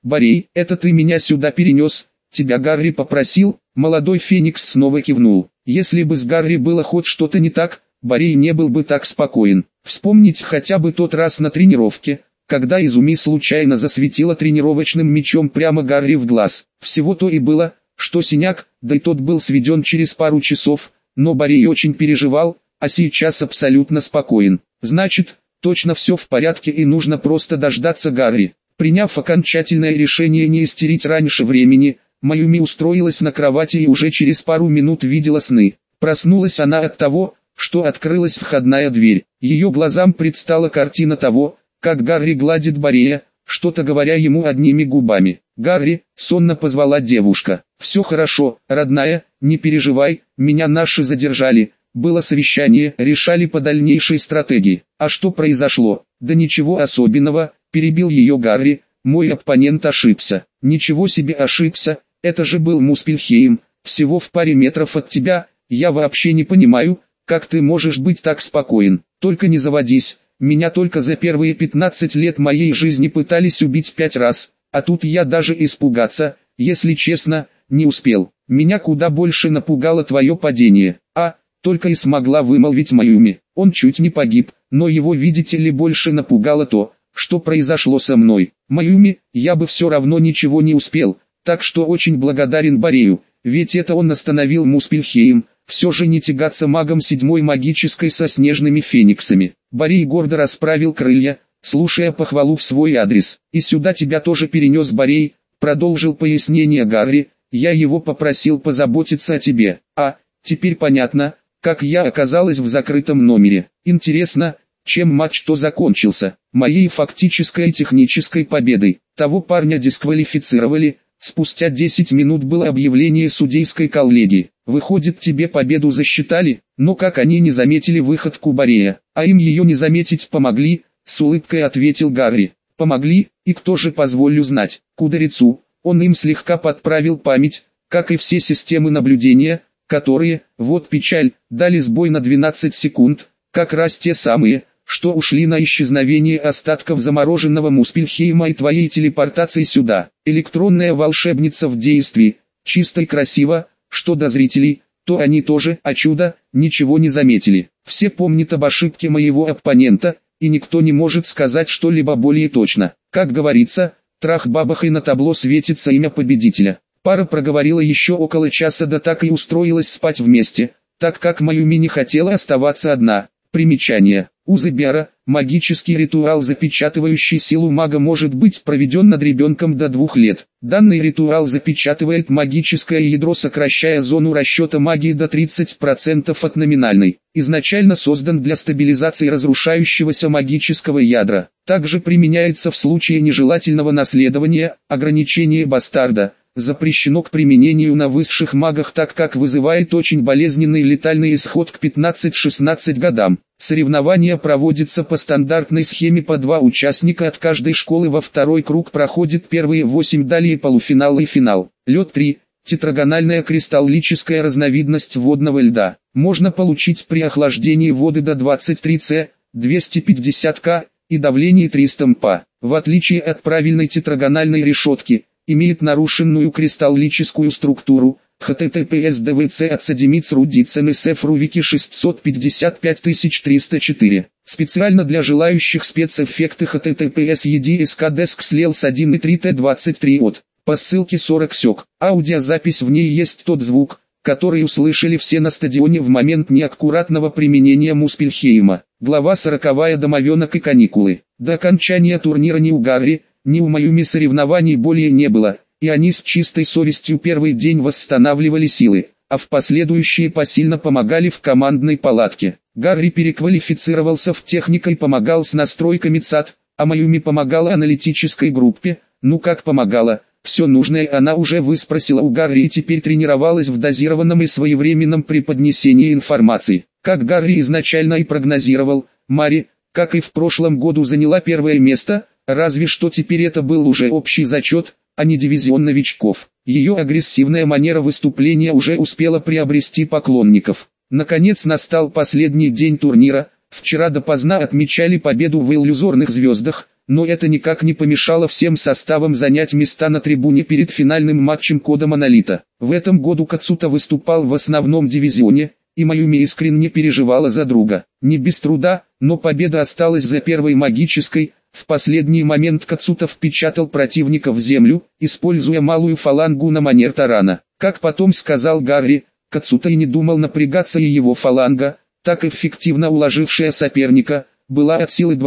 Борей, это ты меня сюда перенес, тебя Гарри попросил?» Молодой Феникс снова кивнул. Если бы с Гарри было хоть что-то не так, Борей не был бы так спокоен. Вспомнить хотя бы тот раз на тренировке, когда Изуми случайно засветила тренировочным мечом прямо Гарри в глаз. Всего то и было, что синяк, да и тот был сведен через пару часов, но Борей очень переживал, а сейчас абсолютно спокоен. Значит, точно все в порядке и нужно просто дождаться Гарри. Приняв окончательное решение не истерить раньше времени, Маюми устроилась на кровати и уже через пару минут видела сны. Проснулась она от того, что открылась входная дверь. Ее глазам предстала картина того, как Гарри гладит Борея, что-то говоря ему одними губами. «Гарри», — сонно позвала девушка. «Все хорошо, родная, не переживай, меня наши задержали. Было совещание, решали по дальнейшей стратегии. А что произошло?» «Да ничего особенного», — перебил ее Гарри, — «мой оппонент ошибся». «Ничего себе ошибся, это же был Муспельхейм, всего в паре метров от тебя, я вообще не понимаю, как ты можешь быть так спокоен. Только не заводись, меня только за первые 15 лет моей жизни пытались убить 5 раз, а тут я даже испугаться, если честно, не успел. Меня куда больше напугало твое падение». Только и смогла вымолвить Маюми. Он чуть не погиб, но его, видите ли, больше напугало то, что произошло со мной. «Маюми, я бы все равно ничего не успел, так что очень благодарен Борею, ведь это он остановил Муспельхейм, все же не тягаться магом 7-й магической со снежными фениксами». Борей гордо расправил крылья, слушая похвалу в свой адрес. «И сюда тебя тоже перенес Борей», — продолжил пояснение Гарри, — «я его попросил позаботиться о тебе. Теперь понятно, как я оказалась в закрытом номере. Интересно, чем матч-то закончился? Моей фактической и технической победой. Того парня дисквалифицировали, спустя 10 минут было объявление судейской коллегии. Выходит, тебе победу засчитали, но как они не заметили выходку Борея, а им ее не заметить помогли?» С улыбкой ответил Гарри. «Помогли, и кто же, позволю знать?» «Кудрецу, он им слегка подправил память, как и все системы наблюдения, которые, вот печаль, дали сбой на 12 секунд, как раз те самые, что ушли на исчезновение остатков замороженного Муспельхейма и твоей телепортации сюда. Электронная волшебница в действии, чисто и красиво, что до зрителей, то они тоже, а чудо, ничего не заметили. Все помнят об ошибке моего оппонента, и никто не может сказать что-либо более точно. Как говорится, трах-бабах и на табло светится имя победителя». Пара проговорила еще около часа, да так и устроилась спать вместе, так как Маюми не хотела оставаться одна. Примечание. Узыбяра, магический ритуал, запечатывающий силу мага, может быть проведен над ребенком до 2 лет. Данный ритуал запечатывает магическое ядро, сокращая зону расчета магии до 30% от номинальной. Изначально создан для стабилизации разрушающегося магического ядра. Также применяется в случае нежелательного наследования, ограничения бастарда. Запрещено к применению на высших магах, так как вызывает очень болезненный и летальный исход к 15-16 годам. Соревнования проводятся по стандартной схеме, по 2 участника от каждой школы. Во второй круг проходит первые 8, далее полуфинал и финал. Лед 3. Тетрагональная кристаллическая разновидность водного льда. Можно получить при охлаждении воды до 23 С, 250 К и давлении 300 МПа. В отличие от правильной тетрагональной решетки, имеет нарушенную кристаллическую структуру. https dvc отсадимиц рудицен СФ Рувики 655304. Специально для желающих спецэффекты https EDSK Desk Slels 1 и 3 T23 от. По ссылке 40 сек. Аудиозапись, в ней есть тот звук, который услышали все на стадионе в момент неаккуратного применения Муспельхейма. Глава 40. Домовенок и каникулы. До окончания турнира ни у Гарри, ни у Маюми соревнований более не было, и они с чистой совестью первый день восстанавливали силы, а в последующие посильно помогали в командной палатке. Гарри переквалифицировался в техника и помогал с настройками ЦАД, а Маюми помогала аналитической группе. Ну как помогала, все нужное она уже выспросила у Гарри и теперь тренировалась в дозированном и своевременном преподнесении информации. Как Гарри изначально и прогнозировал, Мари, как и в прошлом году, заняла первое место, разве что теперь это был уже общий зачет, а не дивизион новичков. Ее агрессивная манера выступления уже успела приобрести поклонников. Наконец настал последний день турнира. Вчера допоздна отмечали победу в иллюзорных звездах, но это никак не помешало всем составам занять места на трибуне перед финальным матчем кода Монолита. В этом году Кацута выступал в основном дивизионе, и Майюми искренне переживала за друга. Не без труда, но победа осталась за первой магической. В последний момент Кацута впечатал противника в землю, используя малую фалангу на манер тарана. Как потом сказал Гарри, Кацута и не думал напрягаться, и его фаланга, так эффективно уложившая соперника, была от силы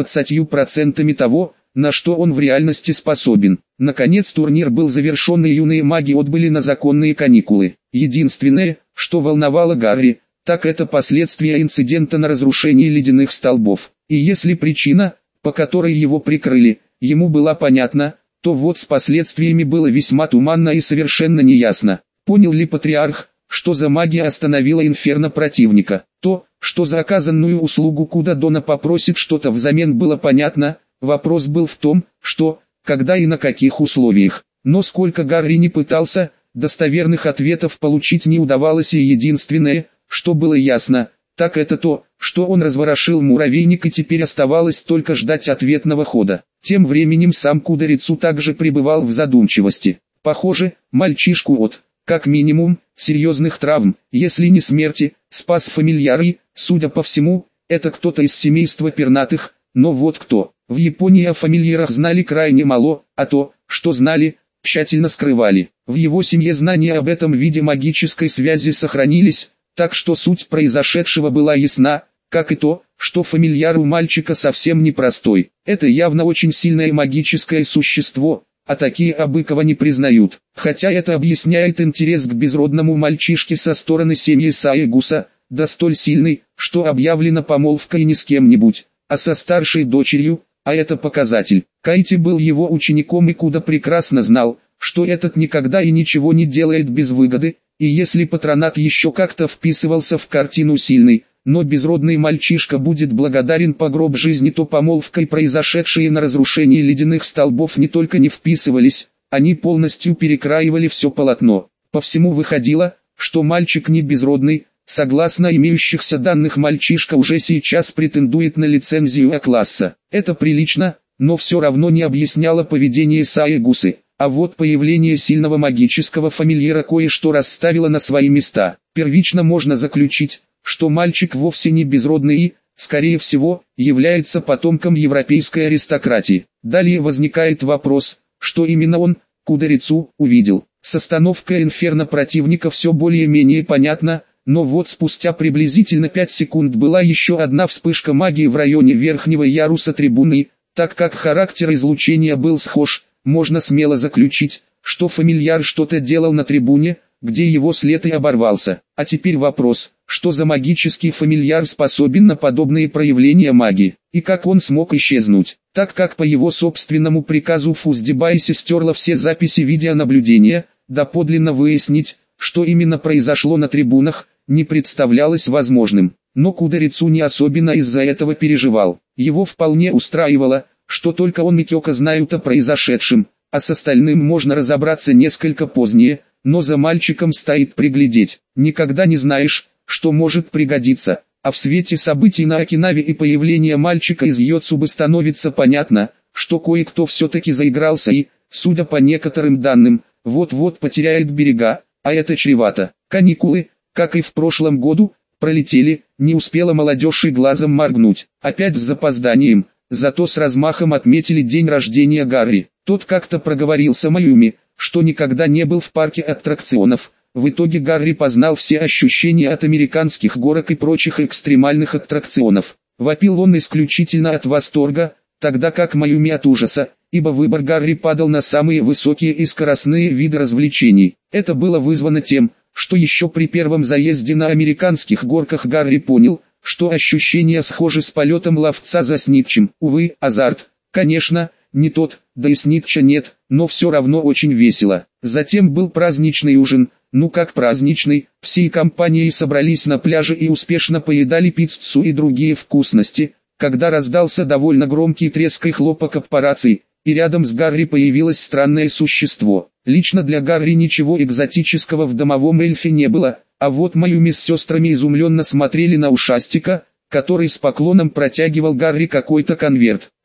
20% того, на что он в реальности способен. Наконец турнир был завершен, и юные маги отбыли на законные каникулы. Единственное, что волновало Гарри, так это последствия инцидента на разрушении ледяных столбов. И если причина, по которой его прикрыли, ему была понятна, то вот с последствиями было весьма туманно и совершенно неясно. Понял ли патриарх, что за магия остановила инферно противника? То, что за оказанную услугу Кудадона попросит что-то взамен, было понятно. Вопрос был в том, что, когда и на каких условиях. Но сколько Гарри не пытался, достоверных ответов получить не удавалось, и единственное, что было ясно, так это то, что он разворошил муравейник, и теперь оставалось только ждать ответного хода. Тем временем сам Кударицу также пребывал в задумчивости. Похоже, мальчишку от, как минимум, серьезных травм, если не смерти, спас фамильяр, и, судя по всему, это кто-то из семейства пернатых, но вот кто. В Японии о фамильярах знали крайне мало, а то, что знали, тщательно скрывали. В его семье знания об этом виде магической связи сохранились, так что суть произошедшего была ясна, как и то, что фамильяр у мальчика совсем непростой. Это явно очень сильное магическое существо, а такие Абыкова не признают. Хотя это объясняет интерес к безродному мальчишке со стороны семьи Саегуса, да столь сильный, что объявлена помолвка и не с кем-нибудь, а со старшей дочерью, а это показатель. Кайти был его учеником, и Куда прекрасно знал, что этот никогда и ничего не делает без выгоды, и если патронат еще как-то вписывался в картину сильный, но безродный мальчишка будет благодарен по гроб жизни, то помолвкой произошедшие на разрушении ледяных столбов не только не вписывались, они полностью перекраивали все полотно. По всему выходило, что мальчик не безродный. Согласно имеющихся данных, мальчишка уже сейчас претендует на лицензию А-класса. Это прилично, но все равно не объясняло поведение Саегусы. А вот появление сильного магического фамильяра кое-что расставило на свои места. Первично можно заключить, что мальчик вовсе не безродный и, скорее всего, является потомком европейской аристократии. Далее возникает вопрос, что именно он, Кударицу, увидел. С остановкой инферно противника все более-менее понятно, но вот спустя приблизительно 5 секунд была еще одна вспышка магии в районе верхнего яруса трибуны. Так как характер излучения был схож, можно смело заключить, что фамильяр что-то делал на трибуне, где его след и оборвался. А теперь вопрос, что за магический фамильяр способен на подобные проявления магии, и как он смог исчезнуть, так как по его собственному приказу Фуздибайси стерла все записи видеонаблюдения, доподлинно выяснить, что именно произошло на трибунах, не представлялось возможным. Но Кударицу не особенно из-за этого переживал. Его вполне устраивало, что только он и Кёка знают о произошедшем, а с остальным можно разобраться несколько позднее, но за мальчиком стоит приглядеть. Никогда не знаешь, что может пригодиться, а в свете событий на Окинаве и появления мальчика из Йоцубы становится понятно, что кое-кто все-таки заигрался и, судя по некоторым данным, вот-вот потеряет берега, а это чревато. Каникулы, как и в прошлом году, пролетели, не успела молодежь и глазом моргнуть. Опять с запозданием, зато с размахом отметили день рождения Гарри. Тот как-то проговорился Майюми, что никогда не был в парке аттракционов. В итоге Гарри познал все ощущения от американских горок и прочих экстремальных аттракционов. Вопил он исключительно от восторга, тогда как Майюми от ужаса, ибо выбор Гарри падал на самые высокие и скоростные виды развлечений. Это было вызвано тем, что еще при первом заезде на американских горках Гарри понял, что ощущения схожи с полетом ловца за снитчем. Увы, азарт, конечно, не тот, да и снитча нет, но все равно очень весело. Затем был праздничный ужин, ну как праздничный, всей компанией собрались на пляже и успешно поедали пиццу и другие вкусности, когда раздался довольно громкий треск и хлопок аппараций, и рядом с Гарри появилось странное существо. Лично для Гарри ничего экзотического в домовом эльфе не было, а вот Майюми с сестрами изумленно смотрели на ушастика, который с поклоном протягивал Гарри какой-то конверт.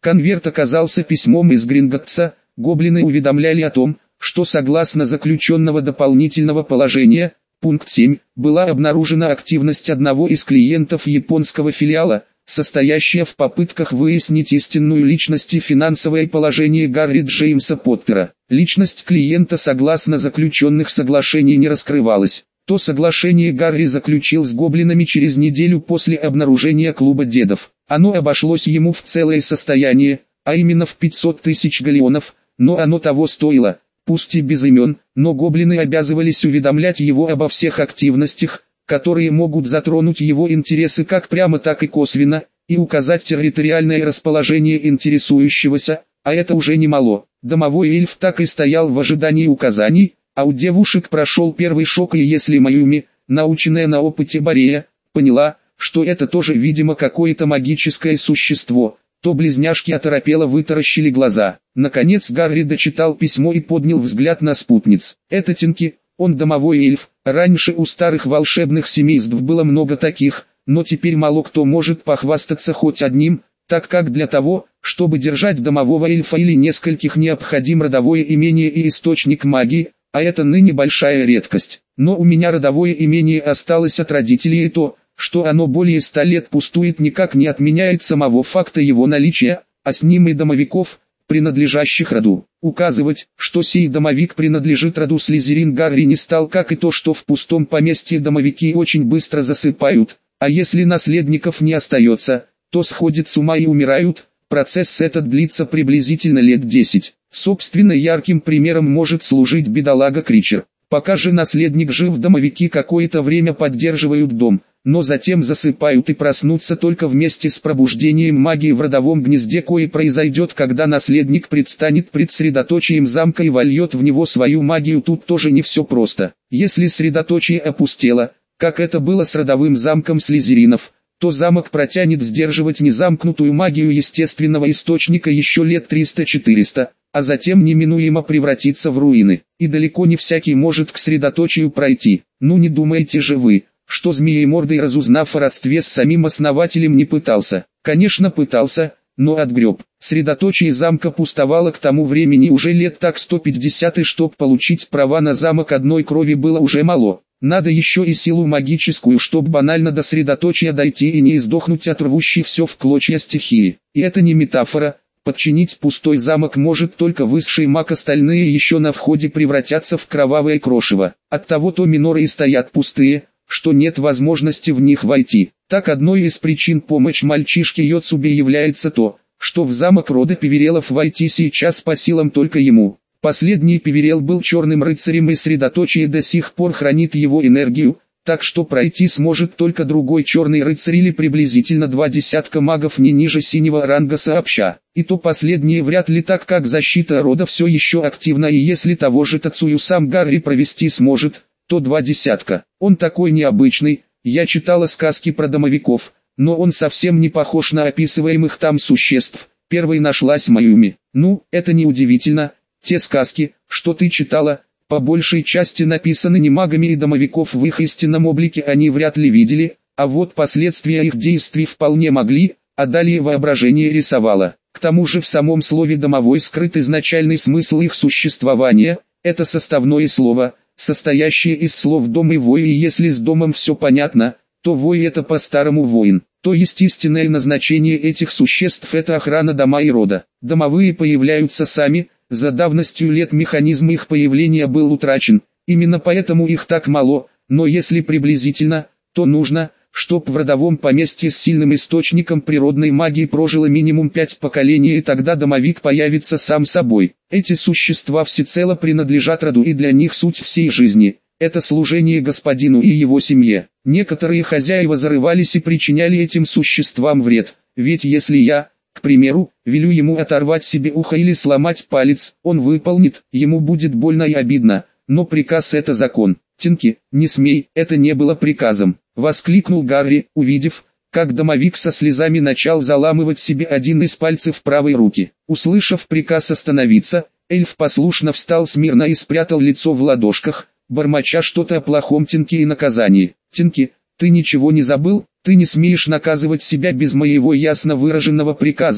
Конверт оказался письмом из Гринготтса. Гоблины уведомляли о том, что согласно заключенного дополнительного положения, пункт 7, была обнаружена активность одного из клиентов японского филиала, состоящая в попытках выяснить истинную личность и финансовое положение Гарри Джеймса Поттера. Личность клиента согласно заключенных соглашений не раскрывалась. То соглашение Гарри заключил с гоблинами через неделю после обнаружения клуба дедов. Оно обошлось ему в целое состояние, а именно в 500 тысяч галеонов, но оно того стоило, пусть и без имен, но гоблины обязывались уведомлять его обо всех активностях, которые могут затронуть его интересы как прямо так и косвенно, и указать территориальное расположение интересующегося, а это уже немало. Домовой эльф так и стоял в ожидании указаний, а у девушек прошел первый шок, и если Майюми, наученная на опыте Борея, поняла, что это тоже видимо какое-то магическое существо, то близняшки оторопело вытаращили глаза. Наконец Гарри дочитал письмо и поднял взгляд на спутниц. Это Тинки, он домовой эльф. Раньше у старых волшебных семейств было много таких, но теперь мало кто может похвастаться хоть одним, так как для того, чтобы держать домового эльфа или нескольких, необходим родовое имение и источник магии, а это ныне большая редкость. Но у меня родовое имение осталось от родителей, и то, что оно более 100 лет пустует, никак не отменяет самого факта его наличия, а с ним и домовиков, принадлежащих роду. Указывать, что сей домовик принадлежит роду Слизерин, Гарри не стал, как и то, что в пустом поместье домовики очень быстро засыпают, а если наследников не остается, то сходят с ума и умирают. Процесс этот длится приблизительно лет 10. Собственно, ярким примером может служить бедолага Кричер. Пока же наследник жив, домовики какое-то время поддерживают дом, но затем засыпают и проснутся только вместе с пробуждением магии в родовом гнезде, кое произойдет, когда наследник предстанет пред средоточием замка и вольет в него свою магию. Тут тоже не все просто. Если средоточие опустело, как это было с родовым замком Слизеринов, то замок протянет сдерживать незамкнутую магию естественного источника еще лет 300-400, а затем неминуемо превратится в руины. И далеко не всякий может к средоточию пройти. Ну не думаете же вы, что Змеемордый, разузнав о родстве с самим основателем, не пытался? Конечно пытался, но отгреб. Средоточие замка пустовало к тому времени уже лет так 150, и чтоб получить права на замок одной крови было уже мало. Надо еще и силу магическую, чтоб банально до средоточия дойти и не издохнуть от рвущей все в клочья стихии. И это не метафора. Подчинить пустой замок может только высший маг, остальные еще на входе превратятся в кровавое крошево. Оттого-то миноры и стоят пустые, что нет возможности в них войти. Так одной из причин помощи мальчишке Йоцубе является то, что в замок рода Певерелов войти сейчас по силам только ему. Последний Певерел был черным рыцарем, и средоточие до сих пор хранит его энергию, так что пройти сможет только другой черный рыцарь или приблизительно 20 магов не ниже синего ранга сообща. И то последнее вряд ли, так как защита рода все еще активна, и если того же Тацую сам Гарри провести сможет, то 20. Он такой необычный. Я читала сказки про домовиков, но он совсем не похож на описываемых там существ. Первой нашлась Майюми. Ну, это не удивительно. Те сказки, что ты читала, по большей части написаны не магами, и домовиков в их истинном облике они вряд ли видели, а вот последствия их действий вполне могли, а далее воображение рисовало. К тому же в самом слове «домовой» скрыт изначальный смысл их существования. Это составное слово, состоящее из слов «дом» и «вой», и если с домом все понятно, то «вой» это по-старому «воин». То есть истинное назначение этих существ — это охрана дома и рода. Домовые появляются сами. За давностью лет механизм их появления был утрачен, именно поэтому их так мало, но если приблизительно, то нужно, чтоб в родовом поместье с сильным источником природной магии прожило минимум 5 поколений, и тогда домовик появится сам собой. Эти существа всецело принадлежат роду, и для них суть всей жизни – это служение господину и его семье. Некоторые хозяева зарывались и причиняли этим существам вред, ведь если я, к примеру, велю ему оторвать себе ухо или сломать палец, он выполнит, ему будет больно и обидно, но приказ — это закон. Тинки, не смей, это не было приказом, воскликнул Гарри, увидев, как домовик со слезами начал заламывать себе один из пальцев правой руки. Услышав приказ остановиться, эльф послушно встал смирно и спрятал лицо в ладошках, бормоча что-то о плохом Тинке и наказании. Тинки, ты ничего не забыл? Ты не смеешь наказывать себя без моего ясно выраженного приказа.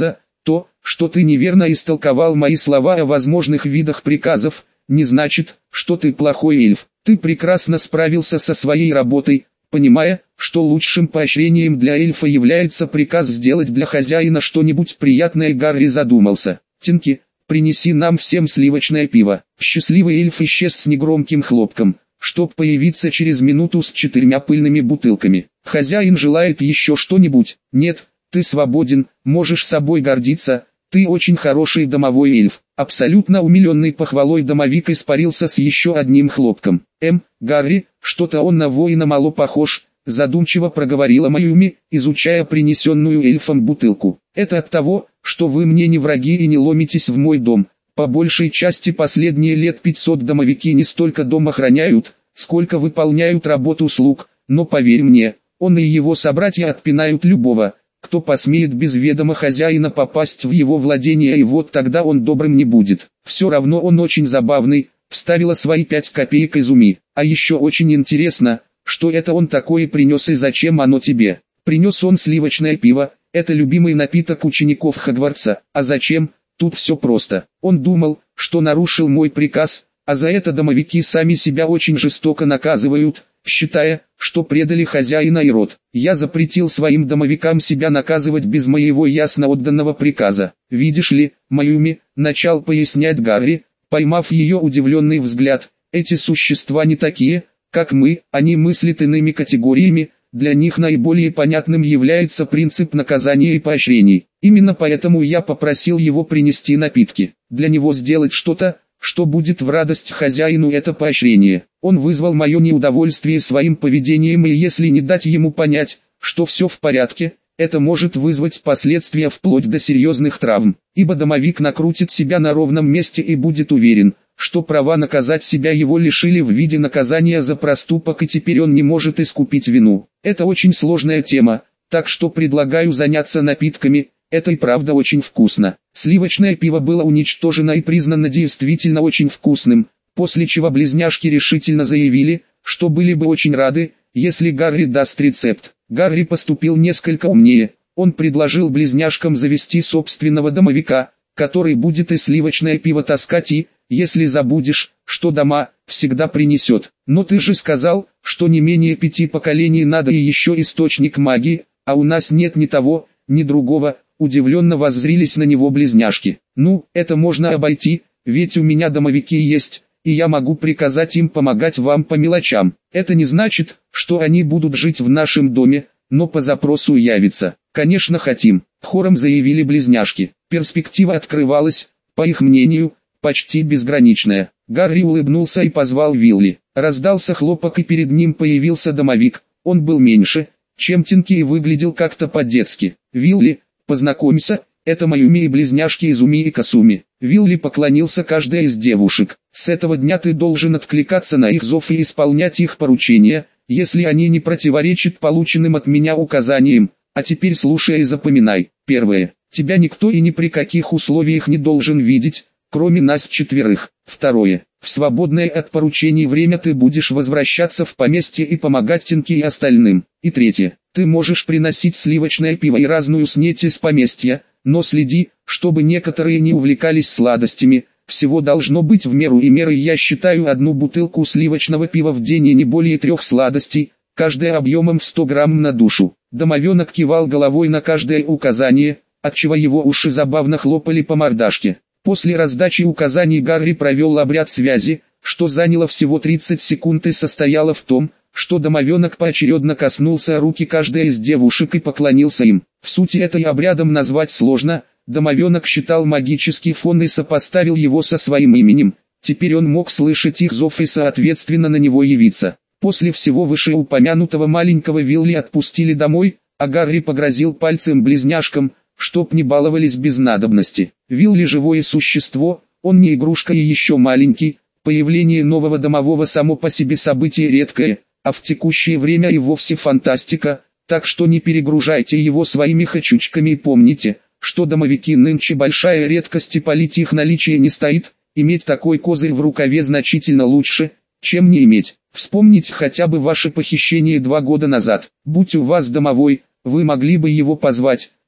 То, что ты неверно истолковал мои слова о возможных видах приказов, не значит, что ты плохой эльф. Ты прекрасно справился со своей работой, понимая, что лучшим поощрением для эльфа является приказ сделать для хозяина что-нибудь приятное. Гарри задумался. Тинки, принеси нам всем сливочное пиво. Счастливый эльф исчез с негромким хлопком, чтоб появиться через минуту с 4 пыльными бутылками. Хозяин желает еще что-нибудь? Нет, ты свободен, можешь собой гордиться, ты очень хороший домовой эльф. Абсолютно умиленный похвалой домовик испарился с еще одним хлопком. Гарри, что-то он на воина мало похож, задумчиво проговорила Маюми, изучая принесенную эльфом бутылку. Это от того, что вы мне не враги и не ломитесь в мой дом. По большей части последние лет 500 домовики не столько дом охраняют, сколько выполняют работу слуг, но поверь мне, он и его собратья отпинают любого, кто посмеет без ведома хозяина попасть в его владение, и вот тогда он добрым не будет. Все равно он очень забавный, вставила свои 5 копеек Изуми. А еще очень интересно, что это он такое принес и зачем оно тебе. Принес он сливочное пиво, это любимый напиток учеников Хогвартса. А зачем? Тут все просто. Он думал, что нарушил мой приказ, а за это домовики сами себя очень жестоко наказывают, считая, что предали хозяина и род. Я запретил своим домовикам себя наказывать без моего ясно отданного приказа. Видишь ли, Маюми, начал пояснять Гарри, поймав ее удивленный взгляд, эти существа не такие, как мы, они мыслят иными категориями, для них наиболее понятным является принцип наказания и поощрений. Именно поэтому я попросил его принести напитки. Для него сделать что-то, что будет в радость хозяину, это поощрение. Он вызвал мое неудовольствие своим поведением, и если не дать ему понять, что все в порядке, это может вызвать последствия вплоть до серьезных травм. Ибо домовик накрутит себя на ровном месте и будет уверен, что права наказать себя его лишили в виде наказания за проступок, и теперь он не может искупить вину. Это очень сложная тема, так что предлагаю заняться напитками. Это и правда очень вкусно. Сливочное пиво было уничтожено и признано действительно очень вкусным, после чего близняшки решительно заявили, что были бы очень рады, если Гарри даст рецепт. Гарри поступил несколько умнее. Он предложил близняшкам завести собственного домовика, который будет и сливочное пиво таскать и, если забудешь, что дома, всегда принесет. Но ты же сказал, что не менее 5 поколений надо и еще источник магии, а у нас нет ни того, ни другого. Удивленно воззрились на него близняшки. Ну, это можно обойти, ведь у меня домовики есть, и я могу приказать им помогать вам по мелочам. Это не значит, что они будут жить в нашем доме, но по запросу явятся. Конечно, хотим, хором заявили близняшки. Перспектива открывалась, по их мнению, почти безграничная. Гарри улыбнулся и позвал Вилли. Раздался хлопок, и перед ним появился домовик. Он был меньше, чем Тинки, и выглядел как-то по-детски. Вилли, познакомься, это Маюми и близняшки Изуми и Касуми. Вилли поклонился каждой из девушек. С этого дня ты должен откликаться на их зов и исполнять их поручения, если они не противоречат полученным от меня указаниям. А теперь слушай и запоминай. Первое. Тебя никто и ни при каких условиях не должен видеть, кроме нас 4. Второе. В свободное от поручений время ты будешь возвращаться в поместье и помогать Тинки и остальным. И третье. Ты можешь приносить сливочное пиво и разную снеть из поместья, но следи, чтобы некоторые не увлекались сладостями. Всего должно быть в меру, и мерой я считаю 1 бутылку сливочного пива в день и не более 3 сладостей, каждая объемом в 100 грамм на душу. Домовенок кивал головой на каждое указание, отчего его уши забавно хлопали по мордашке. После раздачи указаний Гарри провел обряд связи, что заняло всего 30 секунд и состояло в том, что домовенок поочередно коснулся руки каждой из девушек и поклонился им. В сути это и обрядом назвать сложно, домовенок считал магический фон и сопоставил его со своим именем, теперь он мог слышать их зов и соответственно на него явиться. После всего вышеупомянутого маленького Вилли отпустили домой, а Гарри погрозил пальцем близняшкам, чтоб не баловались без надобности. Вилли живое существо, он не игрушка и еще маленький, появление нового домового само по себе событие редкое, а в текущее время и вовсе фантастика, так что не перегружайте его своими хочучками и помните, что домовики нынче большая редкость и палить их наличие не стоит, иметь такой козырь в рукаве значительно лучше, чем не иметь. Вспомните хотя бы ваше похищение 2 года назад. Будь у вас домовой, вы могли бы его позвать,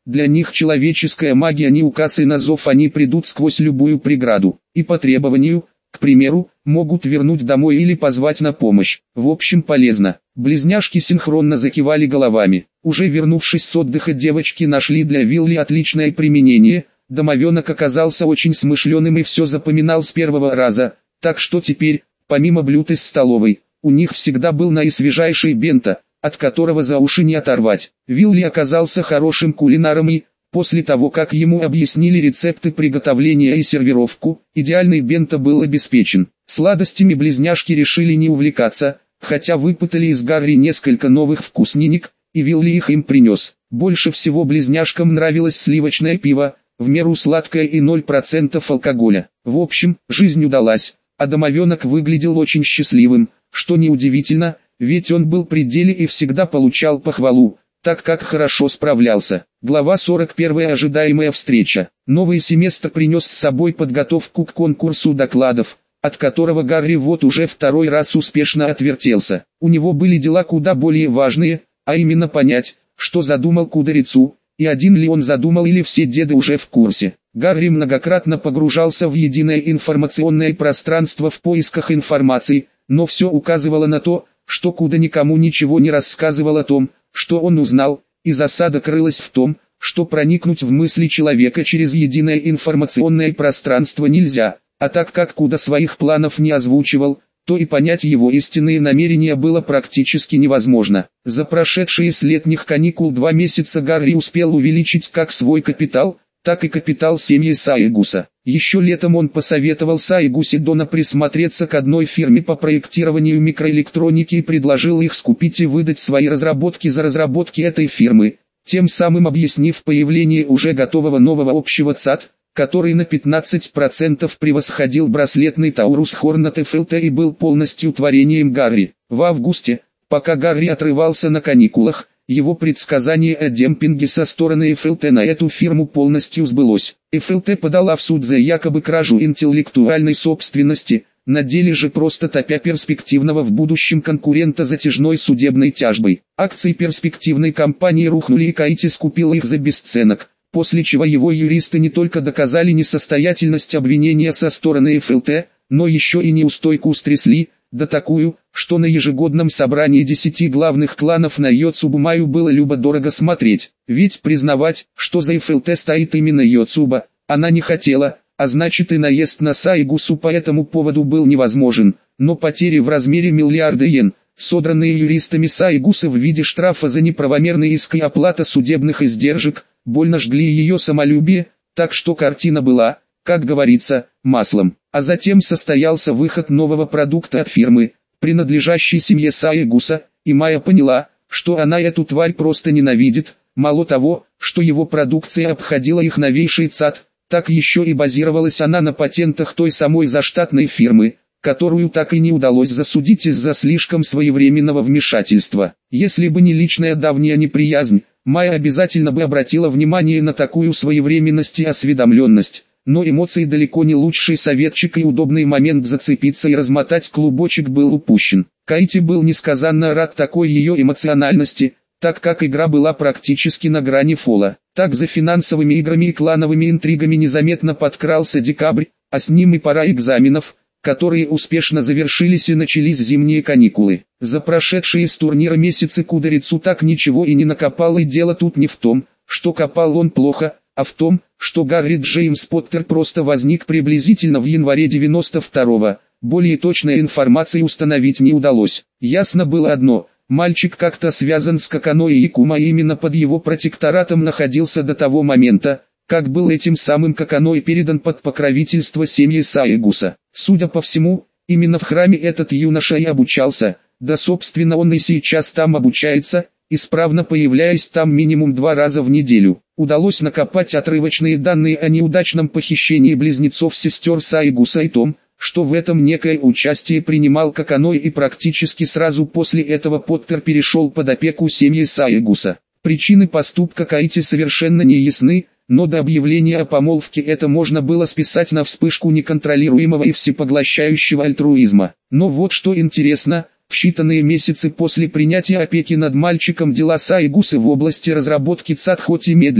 Для них человеческая магия не указ, и на зов они придут сквозь любую преграду, и по требованию, к примеру, могут вернуть домой или позвать на помощь. В общем, полезно. Близняшки синхронно закивали головами. Уже вернувшись с отдыха, девочки нашли для Вилли отличное применение. Домовенок оказался очень смышленым и все запоминал с первого раза, так что теперь, помимо блюд из столовой, у них всегда был наисвежайший бенто, от которого за уши не оторвать. Вилли оказался хорошим кулинаром и, после того как ему объяснили рецепты приготовления и сервировку, идеальный бенто был обеспечен. Сладостями близняшки решили не увлекаться, хотя выпытали из Гарри несколько новых вкуснинок, и Вилли их им принес. Больше всего близняшкам нравилось сливочное пиво, в меру сладкое и 0% алкоголя. В общем, жизнь удалась, а домовенок выглядел очень счастливым, что неудивительно, ведь он был при деле и всегда получал похвалу, так как хорошо справлялся. Глава 41. Ожидаемая встреча. Новый семестр принес с собой подготовку к конкурсу докладов, от которого Гарри вот уже второй раз успешно отвертелся. У него были дела куда более важные, а именно понять, что задумал Кудрицу, и один ли он задумал или все деды уже в курсе. Гарри многократно погружался в единое информационное пространство в поисках информации, но все указывало на то, что Куда никому ничего не рассказывал о том, что он узнал, и засада крылась в том, что проникнуть в мысли человека через единое информационное пространство нельзя, а так как Куда своих планов не озвучивал, то и понять его истинные намерения было практически невозможно. За прошедшие с летних каникул 2 месяца Гарри успел увеличить как свой капитал, так и капитал семьи Сайгуса. Еще летом он посоветовал Сайгусе Дона присмотреться к одной фирме по проектированию микроэлектроники и предложил их скупить и выдать свои разработки за разработки этой фирмы, тем самым объяснив появление уже готового нового общего ЦАД, который на 15% превосходил браслетный Таурус Хорнет FLT и был полностью творением Гарри. В августе, пока Гарри отрывался на каникулах, его предсказание о демпинге со стороны FLT на эту фирму полностью сбылось. FLT подала в суд за якобы кражу интеллектуальной собственности, на деле же просто топя перспективного в будущем конкурента затяжной судебной тяжбой. Акции перспективной компании рухнули, и Кайтис купил их за бесценок, после чего его юристы не только доказали несостоятельность обвинения со стороны FLT, но еще и неустойку стрясли, да такую, что на ежегодном собрании 10 главных кланов на Йоцубумаю было любо-дорого смотреть. Ведь признавать, что за FLT стоит именно Йоцуба, она не хотела, а значит и наезд на Сайгусу по этому поводу был невозможен, но потери в размере миллиарда йен, содранные юристами Сайгуса в виде штрафа за неправомерный иск и оплата судебных издержек, больно жгли ее самолюбие, так что картина была, как говорится, маслом. А затем состоялся выход нового продукта от фирмы, принадлежащей семье Сайгуса, и Майя поняла, что она эту тварь просто ненавидит, мало того, что его продукция обходила их новейший ЦАД, так еще и базировалась она на патентах той самой заштатной фирмы, которую так и не удалось засудить из-за слишком своевременного вмешательства. Если бы не личная давняя неприязнь, Майя обязательно бы обратила внимание на такую своевременность и осведомленность, но эмоции далеко не лучший советчик, и удобный момент зацепиться и размотать клубочек был упущен. Кайти был несказанно рад такой ее эмоциональности, так как игра была практически на грани фола. Так за финансовыми играми и клановыми интригами незаметно подкрался декабрь, а с ним и пора экзаменов, которые успешно завершились, и начались зимние каникулы. За прошедшие с турнира месяцы Кудрицу так ничего и не накопал, и дело тут не в том, что копал он плохо, а в том, что Гарри Джеймс Поттер просто возник приблизительно в январе 92-го, более точной информации установить не удалось. Ясно было одно – мальчик как-то связан с Какано и Якума, и именно под его протекторатом находился до того момента, как был этим самым Какано и передан под покровительство семьи Сайгуса. Судя по всему, именно в храме этот юноша и обучался, да собственно он и сейчас там обучается, исправно появляясь там минимум 2 раза в неделю. Удалось накопать отрывочные данные о неудачном похищении близнецов-сестер Сайгуса и том, что в этом некое участие принимал Какано, и практически сразу после этого Поттер перешел под опеку семьи Сайгуса. Причины поступка Кайти совершенно не ясны, но до объявления о помолвке это можно было списать на вспышку неконтролируемого и всепоглощающего альтруизма. Но вот что интересно, в считанные месяцы после принятия опеки над мальчиком дела Сайгуса в области разработки ЦАД хоть и медленно,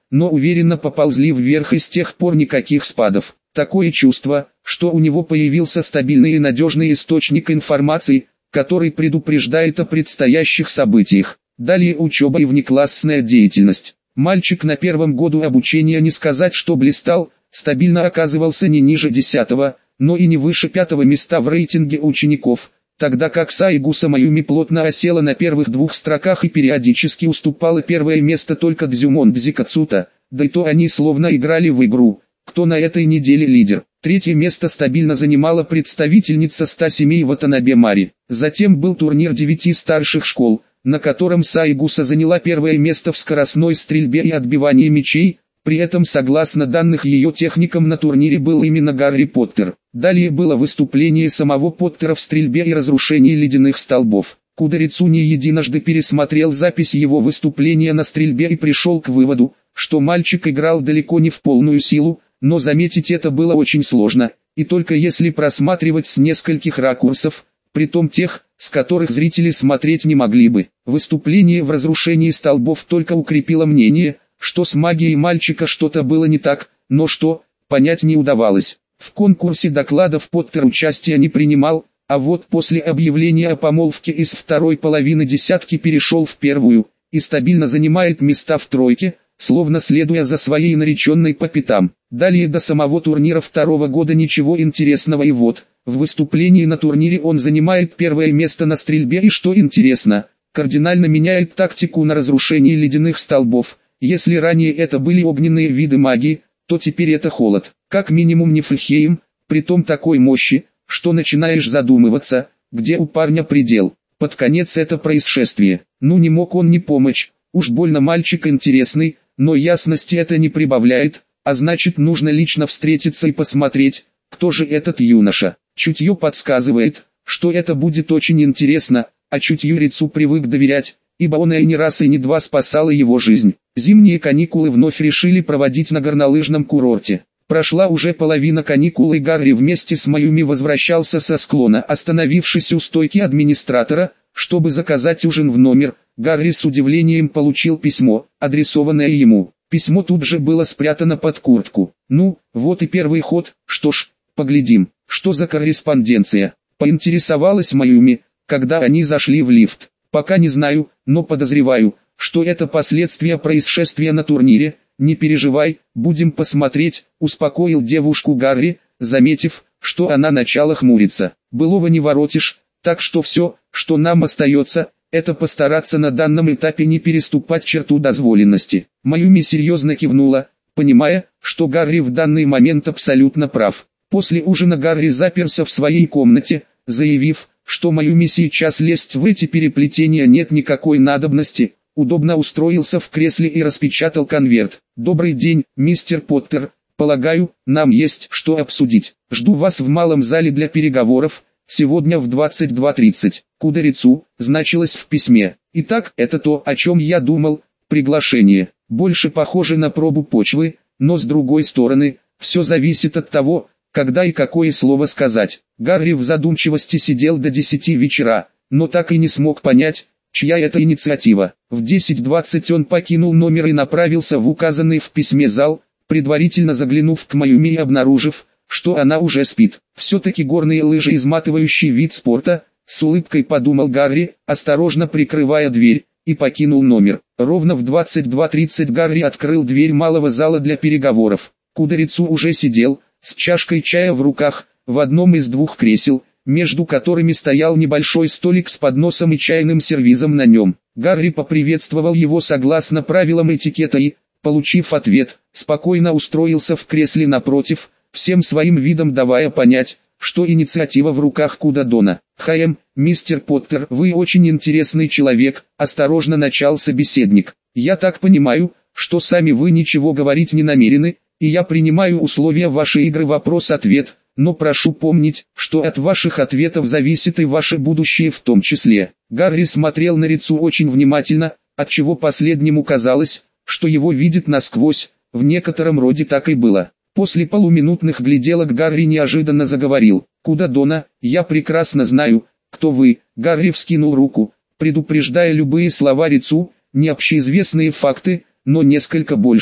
но уверенно поползли вверх и с тех пор никаких спадов. Такое чувство, что у него появился стабильный и надежный источник информации, который предупреждает о предстоящих событиях. Далее учеба и внеклассная деятельность. Мальчик на первом году обучения не сказать, что блистал, стабильно оказывался не ниже 10-го, но и не выше 5-го места в рейтинге учеников, тогда как Сайгуса Маюми плотно осела на первых 2 строках и периодически уступала первое место только Дзюмон Дзикацута, да и то они словно играли в игру, кто на этой неделе лидер. 3-е место стабильно занимала представительница 100 семей Ватанабе Мари. Затем был турнир 9 старших школ, на котором Сайгуса заняла первое место в скоростной стрельбе и отбивании мячей, при этом согласно данных ее техникам на турнире был именно Гарри Поттер. Далее было выступление самого Поттера в стрельбе и разрушении ледяных столбов. Кударицу не единожды пересмотрел запись его выступления на стрельбе и пришел к выводу, что мальчик играл далеко не в полную силу, но заметить это было очень сложно, и только если просматривать с нескольких ракурсов, притом тех, с которых зрители смотреть не могли бы. Выступление в разрушении столбов только укрепило мнение, что с магией мальчика что-то было не так, но что, понять не удавалось. В конкурсе докладов Поттер участия не принимал, а вот после объявления о помолвке из второй половины десятки перешел в первую, и стабильно занимает места в тройке, словно следуя за своей нареченной по пятам. Далее до самого турнира 2-го года ничего интересного, и вот, в выступлении на турнире он занимает первое место на стрельбе и, что интересно, кардинально меняет тактику на разрушении ледяных столбов. Если ранее это были огненные виды магии, то теперь это холод. Как минимум Нифльхейм, притом такой мощи, что начинаешь задумываться, где у парня предел. Под конец это происшествие. Ну не мог он не помочь, уж больно мальчик интересный, но ясности это не прибавляет, а значит нужно лично встретиться и посмотреть, кто же этот юноша. Чутье подсказывает, что это будет очень интересно, а чутью Рицу привык доверять, ибо он и не раз и не два спасала его жизнь. Зимние каникулы вновь решили проводить на горнолыжном курорте. Прошла уже половина каникул, и Гарри вместе с Маюми возвращался со склона. Остановившись у стойки администратора, чтобы заказать ужин в номер, Гарри с удивлением получил письмо, адресованное ему. Письмо тут же было спрятано под куртку. Ну, вот и первый ход, что ж, поглядим, что за корреспонденция. Поинтересовалась Маюми, когда они зашли в лифт. Пока не знаю, но подозреваю, что это последствия происшествия на турнире. Не переживай, будем посмотреть, успокоил девушку Гарри, заметив, что она начала хмуриться. Былого не воротишь, так что все, что нам остается, это постараться на данном этапе не переступать черту дозволенности. Маюми серьезно кивнула, понимая, что Гарри в данный момент абсолютно прав. После ужина Гарри заперся в своей комнате, заявив, что Маюми сейчас лезть в эти переплетения нет никакой надобности. Удобно устроился в кресле и распечатал конверт. «Добрый день, мистер Поттер. Полагаю, нам есть что обсудить. Жду вас в малом зале для переговоров, сегодня в 22:30. Кударицу», значилось в письме. Итак, это то, о чем я думал. Приглашение. Больше похоже на пробу почвы, но с другой стороны, все зависит от того, когда и какое слово сказать. Гарри в задумчивости сидел до 10 вечера, но так и не смог понять, чья это инициатива. В 10:20 он покинул номер и направился в указанный в письме зал, предварительно заглянув к Маюми и обнаружив, что она уже спит. Все-таки горные лыжи изматывающий вид спорта, с улыбкой подумал Гарри, осторожно прикрывая дверь, и покинул номер. Ровно в 22:30 Гарри открыл дверь малого зала для переговоров. Кударицу уже сидел, с чашкой чая в руках, в одном из двух кресел, между которыми стоял небольшой столик с подносом и чайным сервизом на нем. Гарри поприветствовал его согласно правилам этикета и, получив ответ, спокойно устроился в кресле напротив, всем своим видом давая понять, что инициатива в руках Кудадона. «Мистер Поттер, вы очень интересный человек», – осторожно начал собеседник. «Я так понимаю, что сами вы ничего говорить не намерены, и я принимаю условия вашей игры вопрос-ответ. Но прошу помнить, что от ваших ответов зависит и ваше будущее в том числе». Гарри смотрел на Рицу очень внимательно, отчего последнему казалось, что его видит насквозь, в некотором роде так и было. После полуминутных гляделок Гарри неожиданно заговорил. «Кудадона, я прекрасно знаю, кто вы». Гарри вскинул руку, предупреждая любые слова Рицу, не общеизвестные факты, но несколько больше.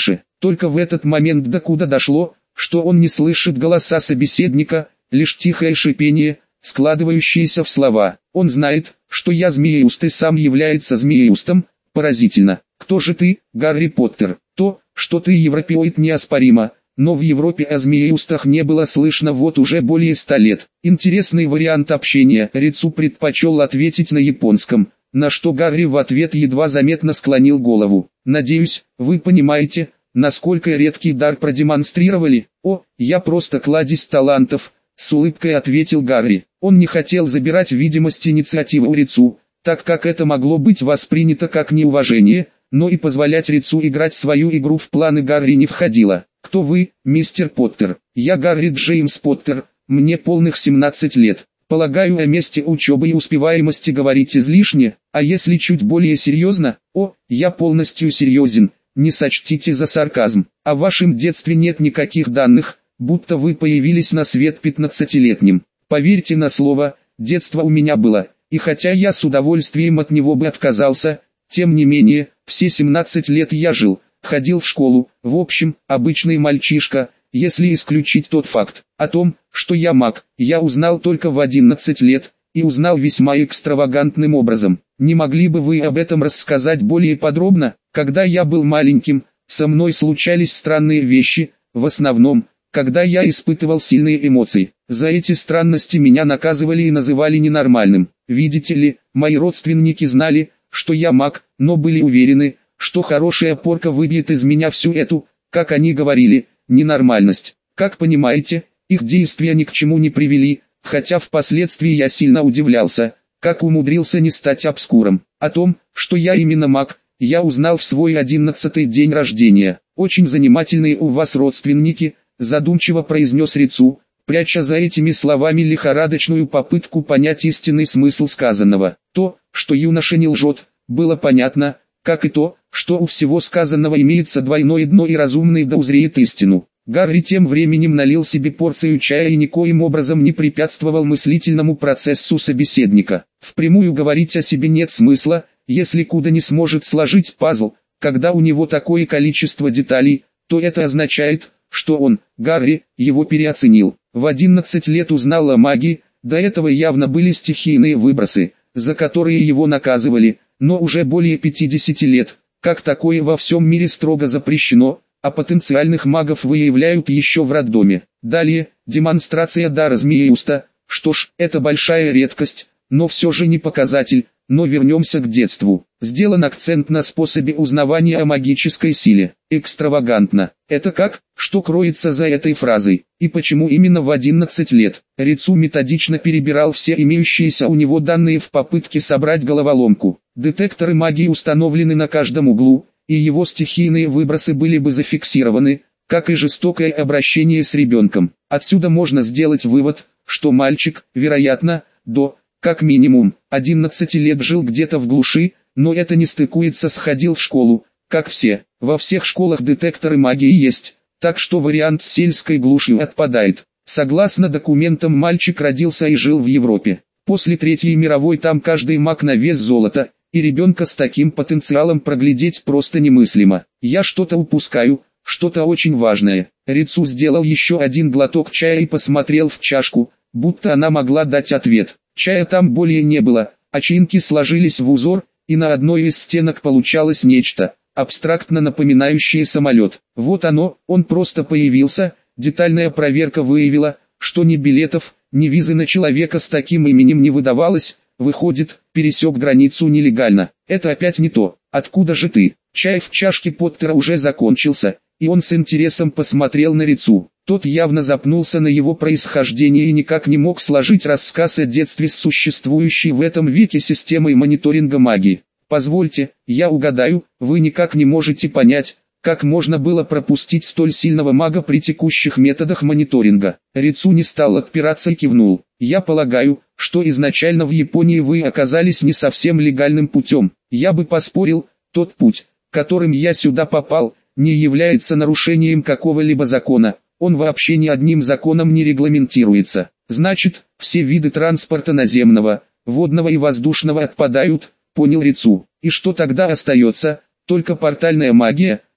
Только в этот момент до куда дошло, что он не слышит голоса собеседника, лишь тихое шипение, складывающееся в слова. Он знает, что я Змееуст и сам является Змееустом. Поразительно. Кто же ты, Гарри Поттер? То, что ты европеоид, неоспоримо, но в Европе о Змееустах не было слышно вот уже более 100 лет. Интересный вариант общения. Рицу предпочел ответить на японском, на что Гарри в ответ едва заметно склонил голову. Надеюсь, вы понимаете, насколько редкий дар продемонстрировали. О, я просто кладезь талантов, с улыбкой ответил Гарри. Он не хотел забирать видимость инициативы у Рицу, так как это могло быть воспринято как неуважение, но и позволять Рицу играть свою игру в планы Гарри не входило. «Кто вы, мистер Поттер?» «Я Гарри Джеймс Поттер, мне полных 17 лет. Полагаю, о месте учебы и успеваемости говорить излишне, а если чуть более серьезно?» «О, я полностью серьезен, не сочтите за сарказм. О вашем детстве нет никаких данных, будто вы появились на свет 15-летним. Поверьте на слово, детство у меня было, и хотя я с удовольствием от него бы отказался, тем не менее, все 17 лет я жил, ходил в школу, в общем, обычный мальчишка, если исключить тот факт. О том, что я маг, я узнал только в 11 лет, и узнал весьма экстравагантным образом. Не могли бы вы об этом рассказать более подробно? Когда я был маленьким, со мной случались странные вещи, в основном, когда я испытывал сильные эмоции. За эти странности меня наказывали и называли ненормальным. Видите ли, мои родственники знали, что я маг, но были уверены, что хорошая порка выбьет из меня всю эту, как они говорили, ненормальность. Как понимаете, их действия ни к чему не привели, хотя впоследствии я сильно удивлялся, как умудрился не стать обскуром. О том, что я именно маг, я узнал в свой 11-й день рождения. Очень занимательные у вас родственники, задумчиво произнес Рицу, пряча за этими словами лихорадочную попытку понять истинный смысл сказанного. То, что юноша не лжет, было понятно, как и то, что у всего сказанного имеется двойное дно и разумный да узреет истину. Гарри тем временем налил себе порцию чая и никоим образом не препятствовал мыслительному процессу собеседника. Впрямую говорить о себе нет смысла, если Куда не сможет сложить пазл, когда у него такое количество деталей, то это означает, что он, Гарри, его переоценил. В 11 лет узнал о магии, до этого явно были стихийные выбросы, за которые его наказывали, но уже более 50 лет, как такое во всем мире строго запрещено, а потенциальных магов выявляют еще в роддоме. Далее, демонстрация дара Змееуста, что ж, это большая редкость, но все же не показатель, но вернемся к детству. Сделан акцент на способе узнавания о магической силе. Экстравагантно. Это как? Что кроется за этой фразой? И почему именно в 11 лет? Рицу методично перебирал все имеющиеся у него данные в попытке собрать головоломку. Детекторы магии установлены на каждом углу, и его стихийные выбросы были бы зафиксированы, как и жестокое обращение с ребенком. Отсюда можно сделать вывод, что мальчик, вероятно, как минимум, 11 лет жил где-то в глуши, но это не стыкуется с ходил в школу, как все. Во всех школах детекторы магии есть, так что вариант с сельской глушью отпадает. Согласно документам, мальчик родился и жил в Европе. После Третьей мировой там каждый маг на вес золота, и ребенка с таким потенциалом проглядеть просто немыслимо. Я что-то упускаю, что-то очень важное. Рицу сделал еще один глоток чая и посмотрел в чашку, будто она могла дать ответ. Чая там более не было, очинки сложились в узор, и на одной из стенок получалось нечто, абстрактно напоминающее самолет. Вот оно, он просто появился, детальная проверка выявила, что ни билетов, ни визы на человека с таким именем не выдавалось, выходит, пересек границу нелегально. Это опять не то. Откуда же ты? Чай в чашке Поттера уже закончился, и он с интересом посмотрел на Рицу. Тот явно запнулся на его происхождении и никак не мог сложить рассказ о детстве с существующей в этом веке системой мониторинга магии. Позвольте, я угадаю, вы никак не можете понять, как можно было пропустить столь сильного мага при текущих методах мониторинга. Рицу не стал отпираться и кивнул. Я полагаю, что изначально в Японии вы оказались не совсем легальным путем. Я бы поспорил, тот путь, которым я сюда попал, не является нарушением какого-либо закона. Он вообще ни одним законом не регламентируется. Значит, все виды транспорта наземного, водного и воздушного отпадают, понял Рицу. И что тогда остается? Только портальная магия,